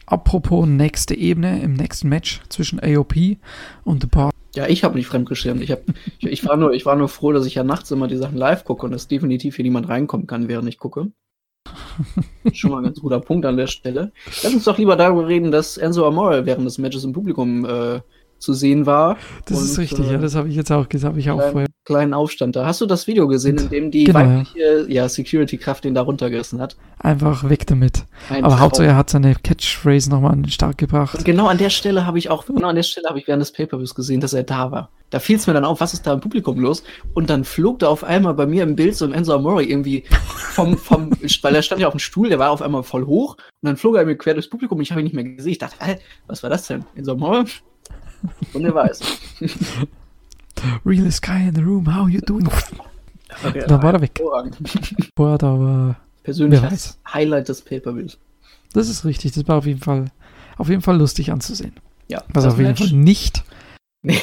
Apropos nächste Ebene im nächsten Match zwischen A O P und The Bar. Ja, ich habe nicht fremdgeschirmt. Ich, hab, ich, ich, war nur, ich war nur froh, dass ich ja nachts immer die Sachen live gucke und dass definitiv hier niemand reinkommen kann, während ich gucke. Schon mal ein ganz guter Punkt an der Stelle. Lass uns doch lieber darüber reden, dass Enzo Amore während des Matches im Publikum äh, zu sehen war. Das und, ist richtig, äh, ja, das habe ich jetzt auch gesagt. Hab ich auch kleinen, vorher. kleinen Aufstand da. Hast du das Video gesehen, in dem die Genau, weibliche ja, Security-Kraft den da runtergerissen hat? Einfach weg damit. Ein Aber Traum. Hauptsache er hat seine Catchphrase nochmal an den Start gebracht. Und genau an der Stelle habe ich auch, genau an der Stelle habe ich während des Pay-Per-Views gesehen, dass er da war. Da fiel es mir dann auf, was ist da im Publikum los? Und dann flog da auf einmal bei mir im Bild so ein Enzo Amore irgendwie vom, vom, weil er stand ja auf dem Stuhl, der war auf einmal voll hoch und dann flog er mir quer durchs Publikum und ich habe ihn nicht mehr gesehen. Ich dachte, Alter, was war das denn? Enzo Amore? Und er war es. Realest guy in the room, how you doing? Okay, Dann war er weg. hervorragend. Boah, da war... Persönlich Wer weiß. Highlight des Pay-Per-Views. Das ist richtig, das war auf jeden Fall, auf jeden Fall lustig anzusehen. Ja, Was das auf jeden Match- Fall nicht Nee.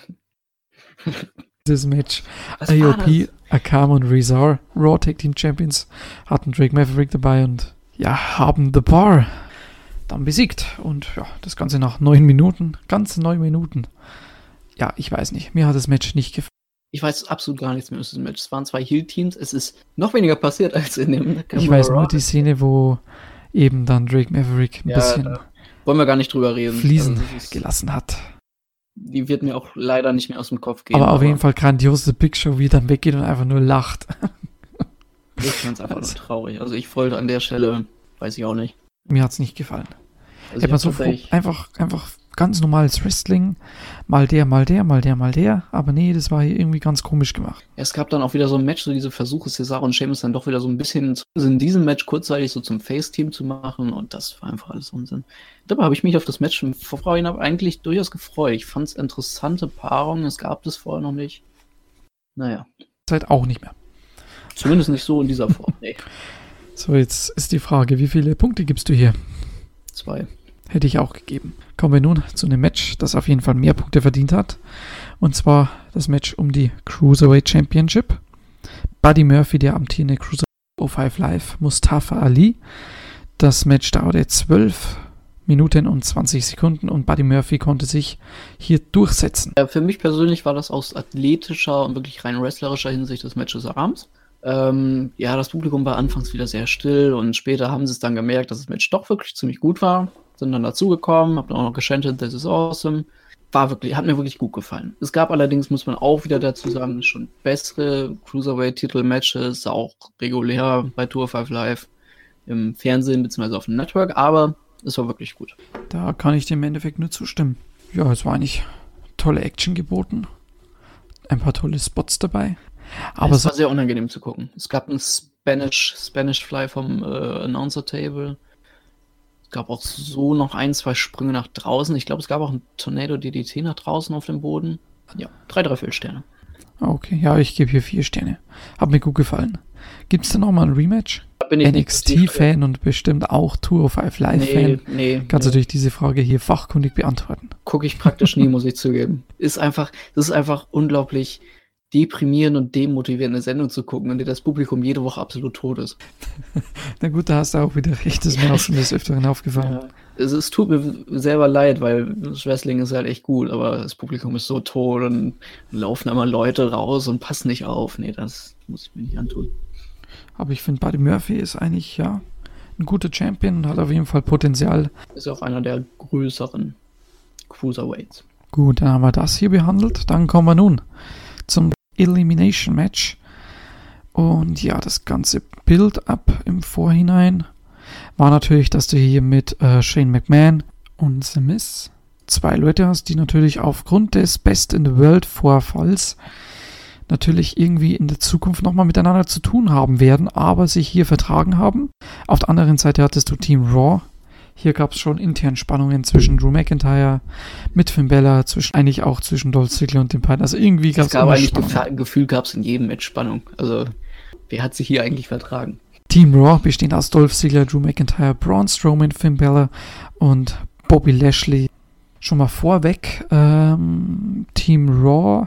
das Match. Was A O war P, das? Akam und Rezar, Raw Tag Team Champions, hatten Drake Maverick dabei und ja, haben The Bar dann besiegt. Und ja, das Ganze nach neun Minuten, ganze neun Minuten. Ja, ich weiß nicht, mir hat das Match nicht gefallen. Ich weiß absolut gar nichts mehr aus diesem Match. Es waren zwei Heel-Teams. Es ist noch weniger passiert als in dem Ich weiß nur die Szene, wo eben dann Drake Maverick ein Ja, bisschen da wollen wir gar nicht drüber reden. Fließen Also das ist, gelassen hat. die wird mir auch leider nicht mehr aus dem Kopf gehen. Aber auf jeden Fall grandios, The Big Show, wie er dann weggeht und einfach nur lacht. Ich fand es einfach nur traurig. Also ich wollte an der Stelle, weiß ich auch nicht. Mir hat es nicht gefallen. Also Hätte man ich so hab tatsächlich- einfach, einfach ganz normales Wrestling, mal der, mal der, mal der, mal der, aber nee, das war hier irgendwie ganz komisch gemacht. Es gab dann auch wieder so ein Match, so diese Versuche, Cesaro und Sheamus dann doch wieder so ein bisschen zu- in diesem Match kurzzeitig so zum Face-Team zu machen und das war einfach alles Unsinn. Dabei habe ich mich auf das Match im Vorhinein eigentlich durchaus gefreut. Ich fand es interessante Paarungen, es gab das vorher noch nicht. Naja, Zeit auch nicht mehr. zumindest nicht so in dieser Form. Nee, So, jetzt ist die Frage, wie viele Punkte gibst du hier? zwei. Hätte ich auch gegeben. Kommen wir nun zu einem Match, das auf jeden Fall mehr Punkte verdient hat. Und zwar das Match um die Cruiserweight Championship. Buddy Murphy, der amtierende Cruiserweight O fünf Live, Mustafa Ali. Das Match dauerte zwölf Minuten und zwanzig Sekunden und Buddy Murphy konnte sich hier durchsetzen. Ja, für mich persönlich war das aus athletischer und wirklich rein wrestlerischer Hinsicht das Match des Abends. Ähm, ja, das Publikum war anfangs wieder sehr still und später haben sie es dann gemerkt, dass das Match doch wirklich ziemlich gut war. Sind dann dazugekommen, hab dann auch noch geschantet, this is awesome. War wirklich, hat mir wirklich gut gefallen. Es gab allerdings, muss man auch wieder dazu sagen, schon bessere Cruiserweight-Titel-Matches, auch regulär bei Tour fünf Live im Fernsehen bzw. auf dem Network, aber es war wirklich gut. Da kann ich dem im Endeffekt nur zustimmen. Ja, es war eigentlich tolle Action geboten. Ein paar tolle Spots dabei. Aber es so, war sehr unangenehm zu gucken. Es gab einen Spanish, Spanish Fly vom äh, Announcer Table. Es gab auch so noch ein, zwei Sprünge nach draußen. Ich glaube, es gab auch einen Tornado D D T nach draußen auf dem Boden. Ja, drei Dreiviertelsterne. okay, ja, ich gebe hier vier Sterne. Hat mir gut gefallen. Gibt es denn noch mal ein Rematch? Da bin ich N X T-Fan und bestimmt auch Tour fünf Live-Fan. Nee, nee. Kannst du nee. durch diese Frage hier fachkundig beantworten. Gucke ich praktisch nie, muss ich zugeben. Ist einfach, das ist einfach unglaublich deprimierend und demotivierend, eine Sendung zu gucken, in der das Publikum jede Woche absolut tot ist. Na gut, da hast du auch wieder recht. Das ist mir auch schon des Öfteren aufgefallen. Ja. Es, es tut mir selber leid, weil das Wrestling ist halt echt gut, aber das Publikum ist so tot und laufen immer Leute raus und passen nicht auf. Nee, das muss ich mir nicht antun. Aber ich finde, Buddy Murphy ist eigentlich, ja, ein guter Champion und hat auf jeden Fall Potenzial. Ist auch einer der größeren Cruiserweights. Gut, dann haben wir das hier behandelt. Dann kommen wir nun zum Elimination Match. Und ja, das ganze Build-up im Vorhinein war natürlich, dass du hier mit äh, Shane McMahon und The Miz zwei Leute hast, die natürlich aufgrund des Best in the World Vorfalls natürlich irgendwie in der Zukunft nochmal miteinander zu tun haben werden, aber sich hier vertragen haben. Auf der anderen Seite hattest du Team Raw. Hier gab es schon intern Spannungen zwischen Drew McIntyre, mit Finn Balor, zwischen, eigentlich auch zwischen Dolph Ziggler und den beiden. Also irgendwie gab Es es gab immer eigentlich Spannungen. Gefa- Gefühl, gab es in jedem Match Spannung. Also, wer hat sich hier eigentlich vertragen? Team Raw bestehend aus Dolph Ziggler, Drew McIntyre, Braun Strowman, Finn Balor und Bobby Lashley. Schon mal vorweg, ähm, Team Raw,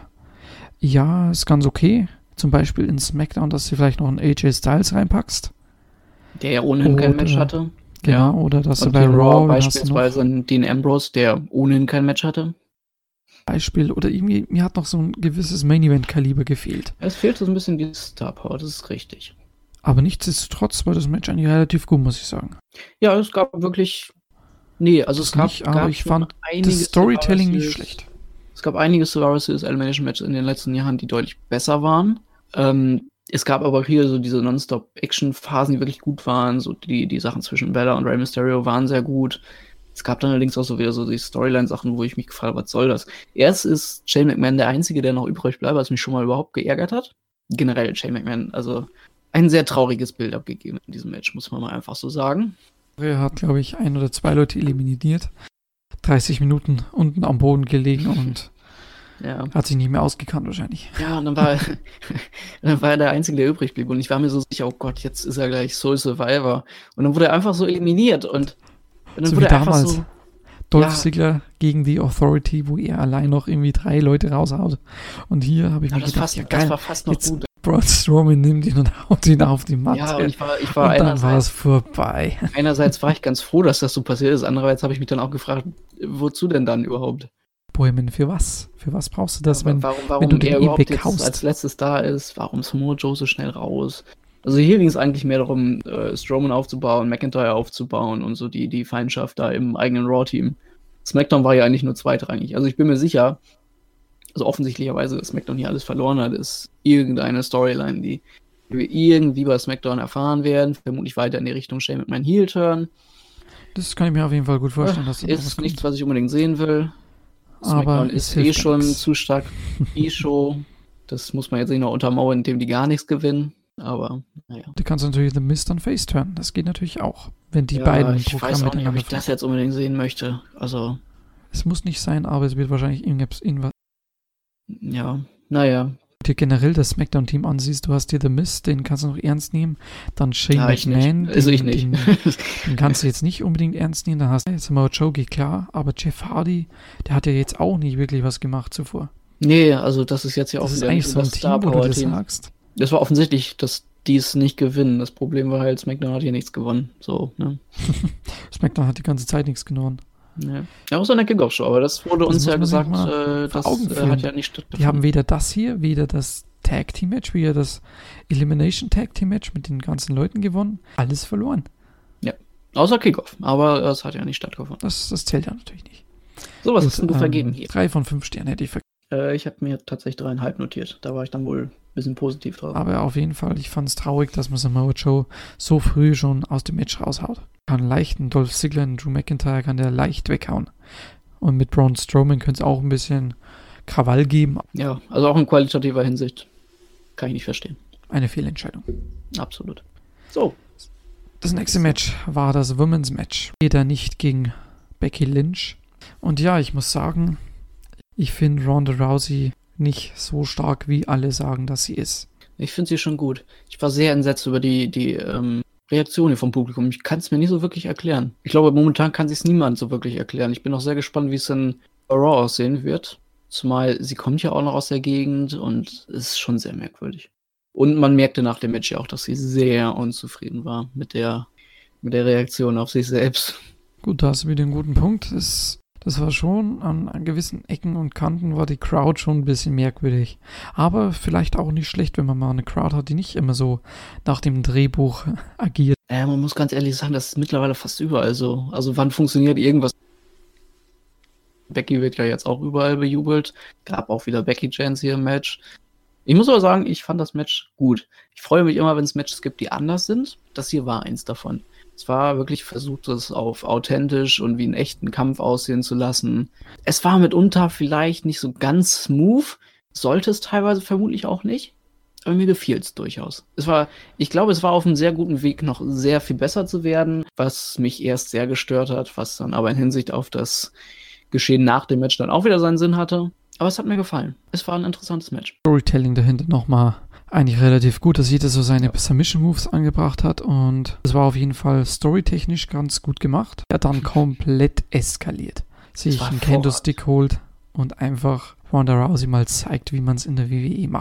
ja, ist ganz okay. Zum Beispiel in SmackDown, dass du vielleicht noch einen A J Styles reinpackst. Der ja ohnehin kein Oder- Match hatte. Genau, Ja. oder dass du Und bei hier Raw Raw hast du noch beispielsweise einen Dean Ambrose, der ohnehin kein Match hatte. Beispiel, oder irgendwie, mir hat noch so ein gewisses Main-Event-Kaliber gefehlt. Es fehlt so ein bisschen die Star Power, das ist richtig. Aber nichtsdestotrotz war das Match eigentlich relativ gut, muss ich sagen. Ja, es gab wirklich. Nee, also Das es gab, nicht, aber gab ich schon fand einige das Storytelling Survivor nicht Series- schlecht. Es gab einige Survivor Series Elimination Matches in den letzten Jahren, die deutlich besser waren. Ähm, es gab aber hier so diese Non-Stop-Action-Phasen, die wirklich gut waren. So die, die Sachen zwischen Bella und Rey Mysterio waren sehr gut. Es gab dann allerdings auch so wieder so die Storyline-Sachen, wo ich mich gefragt habe, was soll das? Erst ist Shane McMahon der Einzige, der noch übrig bleibt, was mich schon mal überhaupt geärgert hat. Generell Shane McMahon, also ein sehr trauriges Bild abgegeben in diesem Match, muss man mal einfach so sagen. Er hat, glaube ich, ein oder zwei Leute eliminiert. dreißig Minuten unten am Boden gelegen und Ja. hat sich nicht mehr ausgekannt wahrscheinlich. Ja, und dann war, dann war er der Einzige, der übrig blieb. Und ich war mir so sicher, oh Gott, jetzt ist er gleich Soul Survivor. Und dann wurde er einfach so eliminiert. Und, und dann So wurde wie er einfach damals. so. Dolph Ja. Ziggler gegen die Authority, wo er allein noch irgendwie drei Leute raushaut. Und hier habe ich Ja, mir das, gedacht, fast, ja das geil, war fast noch jetzt gut. Braun Strowman nimmt ihn und haut ihn auf die Matte. Ja, und ich war, ich war und dann war einerseits, es vorbei. einerseits war ich ganz froh, dass das so passiert ist. Andererseits habe ich mich dann auch gefragt, wozu denn dann überhaupt? Bohemian, für was? Für was brauchst du das, wenn, warum wenn warum du den er eh überhaupt jetzt weghaust? als letztes da ist? Warum Samoa Joe so schnell raus? Also hier ging es eigentlich mehr darum, äh, Strowman aufzubauen, McIntyre aufzubauen und so die, die Feindschaft da im eigenen Raw-Team. SmackDown war ja eigentlich nur zweitrangig. Also ich bin mir sicher, also offensichtlicherweise, dass SmackDown hier alles verloren hat, ist irgendeine Storyline, die wir irgendwie bei SmackDown erfahren werden. Vermutlich weiter in die Richtung Shane mit meinem Heel-Turn. Das kann ich mir auf jeden Fall gut vorstellen, dass das noch was Ist kommt. nichts, was ich unbedingt sehen will. Aber SmackDown es ist eh hilft schon nix. zu stark E-Show. Das muss man jetzt nicht noch untermauern, indem die gar nichts gewinnen. Aber, naja. Du kannst natürlich The Mist dann face turnen. Das geht natürlich auch, wenn die ja, beiden ich Programme weiß auch nicht, ob miteinander ich das jetzt unbedingt sehen möchte. Also, Es muss nicht sein, aber es wird wahrscheinlich irgendwas, irgendwas ja, naja. dir generell das Smackdown-Team ansiehst, du hast dir The Mist, den kannst du noch ernst nehmen, dann Shane Ja, ich McMahon, nicht. Also den, ich nicht. Den, den kannst du jetzt nicht unbedingt ernst nehmen, dann hast du Samoa Joe, geht klar, aber Jeff Hardy, der hat ja jetzt auch nicht wirklich was gemacht zuvor. Nee, also das ist jetzt ja auch Das ist wieder eigentlich nicht so ein das Team, wo du das Star-Power-Team. sagst. Das war offensichtlich, dass die es nicht gewinnen. Das Problem war halt, SmackDown hat hier nichts gewonnen. So, ne? Smackdown hat die ganze Zeit nichts gewonnen. Ja, ja außer in der Kickoff-Show, aber das wurde Das uns muss ja man sich gesagt, mal äh, vor das Augen äh, führen. hat ja nicht stattgefunden. Die haben weder das hier, weder das Tag-Team-Match, weder das Elimination-Tag-Team-Match mit den ganzen Leuten gewonnen. Alles verloren. Außer Kickoff, aber das hat ja nicht stattgefunden. Das, das zählt ja natürlich nicht. So, was Gut, hast denn du ähm, vergeben hier? Drei von fünf Sternen hätte ich vergeben. Äh, ich habe mir tatsächlich dreieinhalb notiert. Da war ich dann wohl ein bisschen positiv drauf. Aber auf jeden Fall, ich fand es traurig, dass man Samoa Joe so früh schon aus dem Match raushaut. Kann leicht einen Dolph Ziggler, einen Drew McIntyre, kann der leicht weghauen. Und mit Braun Strowman könnte es auch ein bisschen Krawall geben. Ja, also auch in qualitativer Hinsicht kann ich nicht verstehen. Eine Fehlentscheidung. Absolut. So, Das nächste Match war das Women's Match. Jeder nicht gegen Becky Lynch. Und ja, ich muss sagen, ich finde Ronda Rousey nicht so stark, wie alle sagen, dass sie ist. ich finde sie schon gut. Ich war sehr entsetzt über die, die ähm, Reaktion hier vom Publikum. Ich kann es mir nicht so wirklich erklären. Ich glaube, momentan kann sich es niemand so wirklich erklären. Ich bin auch sehr gespannt, wie es in Raw aussehen wird. Zumal sie kommt ja auch noch aus der Gegend und es ist schon sehr merkwürdig. Und man merkte nach dem Match ja auch, dass sie sehr unzufrieden war mit der, mit der Reaktion auf sich selbst. Gut, da hast du wieder einen guten Punkt. Das, das war schon, an, an gewissen Ecken und Kanten war die Crowd schon ein bisschen merkwürdig. Aber vielleicht auch nicht schlecht, wenn man mal eine Crowd hat, die nicht immer so nach dem Drehbuch agiert. Äh, man muss ganz ehrlich sagen, das ist mittlerweile fast überall so. Also wann funktioniert irgendwas? Becky wird ja jetzt auch überall bejubelt. Gab auch wieder Becky Chance hier im Match. Ich muss aber sagen, ich fand das Match gut. Ich freue mich immer, wenn es Matches gibt, die anders sind. Das hier war eins davon. Es war wirklich versucht, es auf authentisch und wie einen echten Kampf aussehen zu lassen. Es war mitunter vielleicht nicht so ganz smooth. Sollte es teilweise vermutlich auch nicht. Aber mir gefiel es durchaus. Es war, ich glaube, es war auf einem sehr guten Weg, noch sehr viel besser zu werden, was mich erst sehr gestört hat, was dann aber in Hinsicht auf das Geschehen nach dem Match dann auch wieder seinen Sinn hatte. Aber es hat mir gefallen. Es war ein interessantes Match. Storytelling dahinter nochmal eigentlich relativ gut, dass jeder so seine Ja. Submission-Moves angebracht hat und es war auf jeden Fall storytechnisch ganz gut gemacht. Er hat dann komplett eskaliert. Sich war einen hervorragend. Kendo-Stick holt und einfach Ronda Rousey mal zeigt, wie man es in der W W E macht.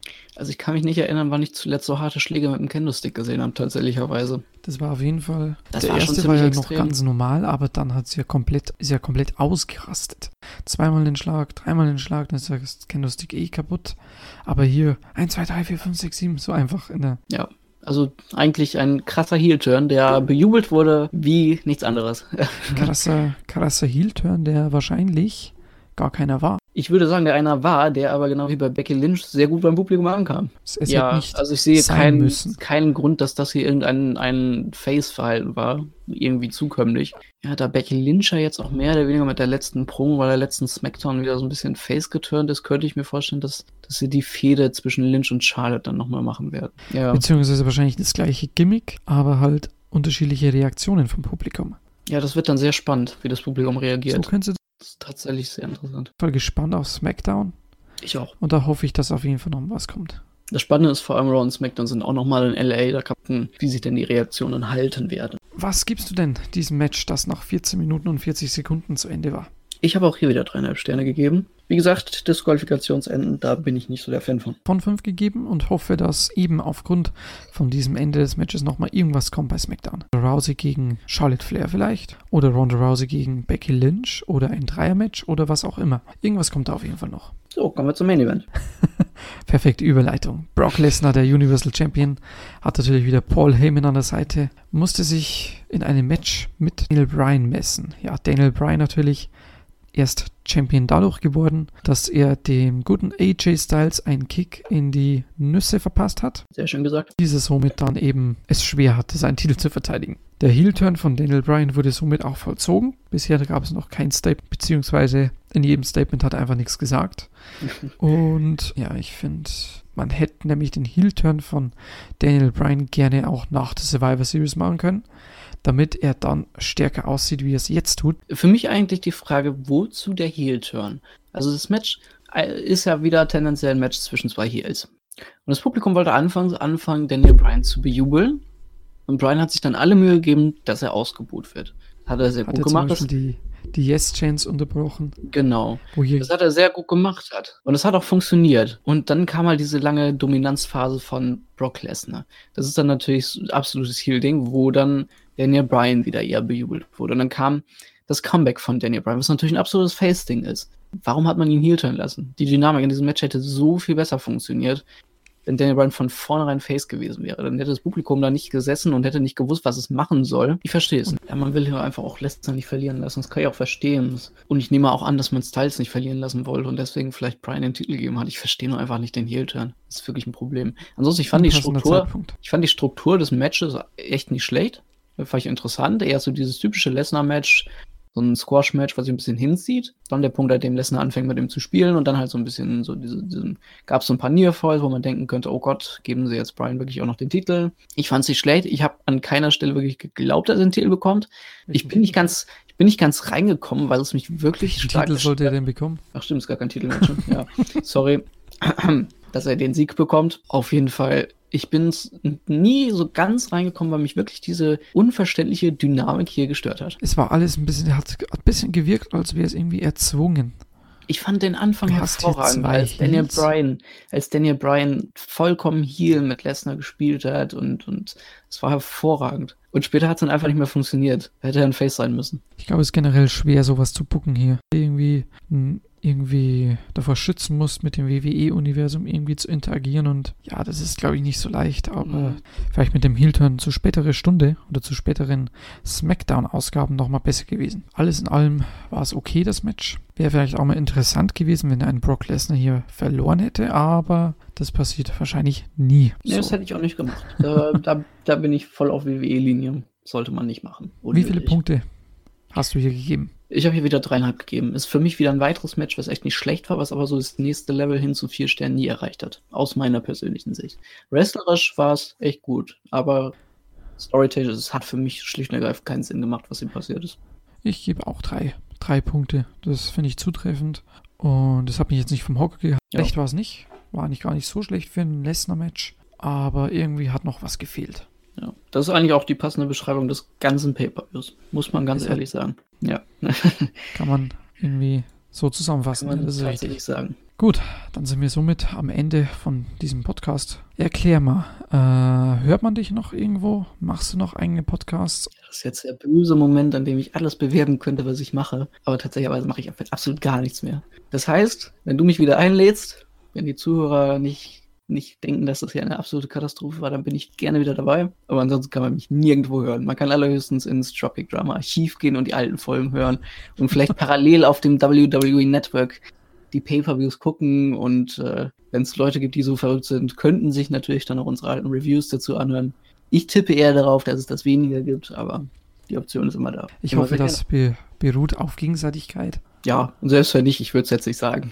Also ich kann mich nicht erinnern, wann ich zuletzt so harte Schläge mit dem Kendo-Stick gesehen habe, tatsächlicherweise. Das war auf jeden Fall, Das der war schon erste war ja ziemlich noch extrem. ganz normal, aber dann hat sie ja komplett, ist ja komplett ausgerastet. Zweimal den Schlag, dreimal den Schlag, dann ist das Kendo-Stick eh kaputt. Aber hier eins, zwei, drei, vier, fünf, sechs, sieben, so einfach in der... Ja, also eigentlich ein krasser Heel-Turn, der bejubelt wurde wie nichts anderes. krasser, krasser Heel-Turn, der wahrscheinlich gar keiner war. Ich würde sagen, der einer war, der aber genau wie bei Becky Lynch sehr gut beim Publikum ankam. Es, es ja, hätte nicht also ich sehe sein keinen, müssen. keinen Grund, dass das hier irgendein ein Face-Verhalten war, irgendwie zukömmlich. Ja, da Becky Lynch ja jetzt auch mehr oder weniger mit der letzten Promo bei der letzten Smackdown wieder so ein bisschen Face geturnt ist, könnte ich mir vorstellen, dass, dass sie die Fehde zwischen Lynch und Charlotte dann nochmal machen werden. Ja. Beziehungsweise wahrscheinlich das gleiche Gimmick, aber halt unterschiedliche Reaktionen vom Publikum. ja, das wird dann sehr spannend, wie das Publikum So reagiert. können sie Das ist tatsächlich sehr interessant. voll gespannt auf SmackDown Ich auch. und da hoffe ich, dass auf jeden Fall noch was kommt. Das Spannende ist vor allem, Raw und SmackDown sind auch nochmal in L A, da kann man, wie sich denn die Reaktionen halten werden. Was gibst du denn diesem Match, das nach vierzehn Minuten und vierzig Sekunden zu Ende war? Ich habe auch hier wieder dreieinhalb Sterne gegeben. Wie gesagt, Disqualifikationsenden, da bin ich nicht so der Fan von. Von fünf gegeben und hoffe, dass eben aufgrund von diesem Ende des Matches nochmal irgendwas kommt bei SmackDown. Rousey gegen Charlotte Flair vielleicht oder Ronda Rousey gegen Becky Lynch oder ein Dreiermatch oder was auch immer. Irgendwas kommt da auf jeden Fall noch. So, kommen wir zum Main Event. Perfekte Überleitung. Brock Lesnar, der Universal Champion, hat natürlich wieder Paul Heyman an der Seite, musste sich in einem Match mit Daniel Bryan messen. Ja, Daniel Bryan natürlich erst Champion dadurch geworden, dass er dem guten A J Styles einen Kick in die Nüsse verpasst hat. Sehr schön gesagt. Dieser somit dann eben es schwer hatte, seinen Titel zu verteidigen. Der Heel-Turn von Daniel Bryan wurde somit auch vollzogen. Bisher gab es noch kein Statement, beziehungsweise in jedem Statement hat er einfach nichts gesagt. Und ja, ich finde, man hätte nämlich den Heel-Turn von Daniel Bryan gerne auch nach der Survivor Series machen können, damit er dann stärker aussieht, wie er es jetzt tut. Für mich eigentlich die Frage, wozu der Heel-Turn? Also das Match ist ja wieder tendenziell ein Match zwischen zwei Heels. Und das Publikum wollte anfangs anfangen, Daniel Bryan zu bejubeln. Und Bryan hat sich dann alle Mühe gegeben, dass er ausgebuht wird. Hat er sehr Hat gut er zum gemacht. Beispiel die, die Yes-Chance unterbrochen, Genau. wo hier Das hat er sehr gut gemacht hat. Und es hat auch funktioniert. Und dann kam halt diese lange Dominanzphase von Brock Lesnar. Das ist dann natürlich so ein absolutes Heel-Ding, wo dann Daniel Bryan wieder eher bejubelt wurde. Und dann kam das Comeback von Daniel Bryan, was natürlich ein absolutes Face-Ding ist. Warum hat man ihn heel-turnen lassen? Die Dynamik in diesem Match hätte so viel besser funktioniert, wenn Daniel Bryan von vornherein Face gewesen wäre. Dann hätte das Publikum da nicht gesessen und hätte nicht gewusst, was es machen soll. Ich verstehe es. Ja, man will ja einfach auch Lesnar nicht verlieren lassen. Das kann ich auch verstehen. Und ich nehme auch an, dass man Styles nicht verlieren lassen wollte und deswegen vielleicht Bryan den Titel gegeben hat. Ich verstehe nur einfach nicht den Heel-Turn. Das ist wirklich ein Problem. Ansonsten, ich fand die unpassender Struktur, Zeitpunkt. ich fand die Struktur des Matches echt nicht schlecht. Das fand ich interessant. Eher so dieses typische Lesnar-Match, so ein Squash-Match, was sich ein bisschen hinzieht. Dann der Punkt, an dem Lesnar anfängt, mit ihm zu spielen und dann halt so ein bisschen so diese, diesen, gab es so ein paar Nearfalls, wo man denken könnte, oh Gott, geben sie jetzt Bryan wirklich auch noch den Titel. Ich fand es nicht schlecht. Ich habe an keiner Stelle wirklich geglaubt, dass er den Titel bekommt. Ich bin nicht ganz, ich bin nicht ganz reingekommen, weil es mich wirklich Welchen stark Titel sollte er denn bekommen? Ach stimmt, ist gar kein Titelmatch. Ne? Ja, sorry, dass er den Sieg bekommt. Auf jeden Fall, ich bin nie so ganz reingekommen, weil mich wirklich diese unverständliche Dynamik hier gestört hat. Es war alles ein bisschen, hat ein bisschen gewirkt, als wäre es irgendwie erzwungen. Ich fand den Anfang Du hast hier hervorragend, zwei als Daniel Heels. Bryan, als Daniel Bryan vollkommen Heel mit Lesnar gespielt hat und und es war hervorragend. Und später hat es dann einfach nicht mehr funktioniert. Hätte er ein Face sein müssen. Ich glaube, es ist generell schwer, sowas zu booken hier. Irgendwie, m, irgendwie davor schützen musst, mit dem W W E-Universum irgendwie zu interagieren. Und ja, das ist, glaube ich, nicht so leicht. Aber Mhm. vielleicht mit dem Heel-Turn zu späterer Stunde oder zu späteren Smackdown-Ausgaben nochmal besser gewesen. Alles in allem war es okay, das Match. Wäre vielleicht auch mal interessant gewesen, wenn ein Brock Lesnar hier verloren hätte. Aber das passiert wahrscheinlich nie. Nee, das So. hätte ich auch nicht gemacht. Da, da, da bin ich voll auf W W E-Linie. Sollte man nicht machen. Wie viele Unnötig. Punkte hast du hier gegeben? Ich habe hier wieder dreieinhalb gegeben. Ist für mich wieder ein weiteres Match, was echt nicht schlecht war, was aber so das nächste Level hin zu vier Sternen nie erreicht hat. Aus meiner persönlichen Sicht. Wrestlerisch war es echt gut, aber storytechnisch, es hat für mich schlicht und ergreifend keinen Sinn gemacht, was hier passiert ist. Ich gebe auch drei. Drei Punkte. Das finde ich zutreffend. Und das hat mich jetzt nicht vom Hocker gehabt. Ja. Schlecht war es nicht. War eigentlich gar nicht so schlecht für ein Lesnar-Match. Aber irgendwie hat noch was gefehlt. Ja. Das ist eigentlich auch die passende Beschreibung des ganzen Pay-Per-Views, muss man ganz Ist ehrlich sagen. Ja. Kann man irgendwie so zusammenfassen. Kann man Das ist richtig. tatsächlich sagen. Gut, dann sind wir somit am Ende von diesem Podcast. Erklär mal, äh, hört man dich noch irgendwo? Machst du noch eigene Podcasts? Das ist jetzt der böse Moment, an dem ich alles bewerben könnte, was ich mache. Aber tatsächlich mache ich absolut gar nichts mehr. Das heißt, wenn du mich wieder einlädst, wenn die Zuhörer nicht, nicht denken, dass das hier eine absolute Katastrophe war, dann bin ich gerne wieder dabei. Aber ansonsten kann man mich nirgendwo hören. Man kann allerhöchstens ins Tropic Drama Archiv gehen und die alten Folgen hören und vielleicht parallel auf dem W W E Network die Pay-Per-Views gucken und äh, wenn es Leute gibt, die so verrückt sind, könnten sich natürlich dann auch unsere alten Reviews dazu anhören. Ich tippe eher darauf, dass es das weniger gibt, aber die Option ist immer da. Ich immer hoffe, das be- beruht auf Gegenseitigkeit. Ja, und selbst wenn nicht, ich würde es jetzt nicht sagen.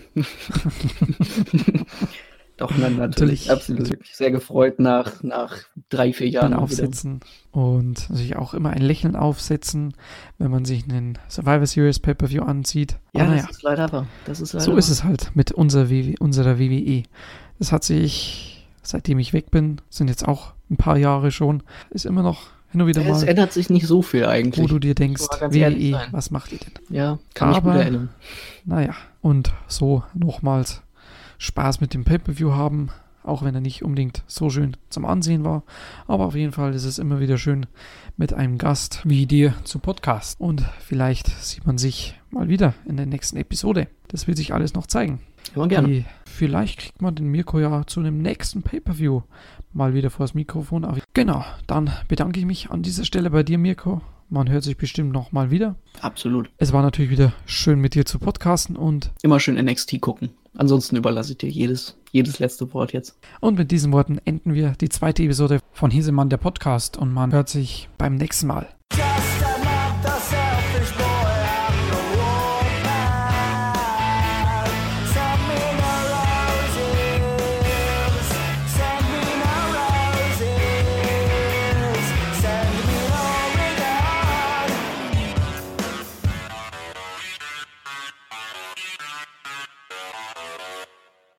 Doch, nein, natürlich, Natürlich. absolut. Ich bin sehr gefreut nach, nach drei, vier Jahren. Dann mal wieder. aufsetzen und natürlich auch immer ein Lächeln aufsetzen, wenn man sich einen Survivor Series Pay-Per-View anzieht. Ja, Aber das naja, ist leider wahr. Das ist leider so ist wahr. es halt mit unserer, w w, unserer W W E. Das hat sich, seitdem ich weg bin, sind jetzt auch ein paar Jahre schon, ist immer noch hin und wieder Ja, es mal, ändert sich nicht so viel eigentlich. wo du dir denkst, Muss man ganz W W ehrlich E, sein. was macht ihr denn? Ja, kann ich Aber- gut erinnern. Naja, und so nochmals Spaß mit dem Pay-Per-View haben, auch wenn er nicht unbedingt so schön zum Ansehen war. Aber auf jeden Fall ist es immer wieder schön, mit einem Gast wie dir zu podcasten. Und vielleicht sieht man sich mal wieder in der nächsten Episode. Das wird sich alles noch zeigen. Immer gerne. Die, vielleicht kriegt man den Mirko ja zu einem nächsten Pay-Per-View mal wieder vor das Mikrofon. Aber genau, dann bedanke ich mich an dieser Stelle bei dir, Mirko. Man hört sich bestimmt noch mal wieder. Absolut. Es war natürlich wieder schön mit dir zu podcasten und Immer schön N X T gucken. Ansonsten überlasse ich dir jedes, jedes letzte Wort jetzt. Und mit diesen Worten enden wir die zweite Episode von Hiesemann, der Podcast. Und man hört sich beim nächsten Mal.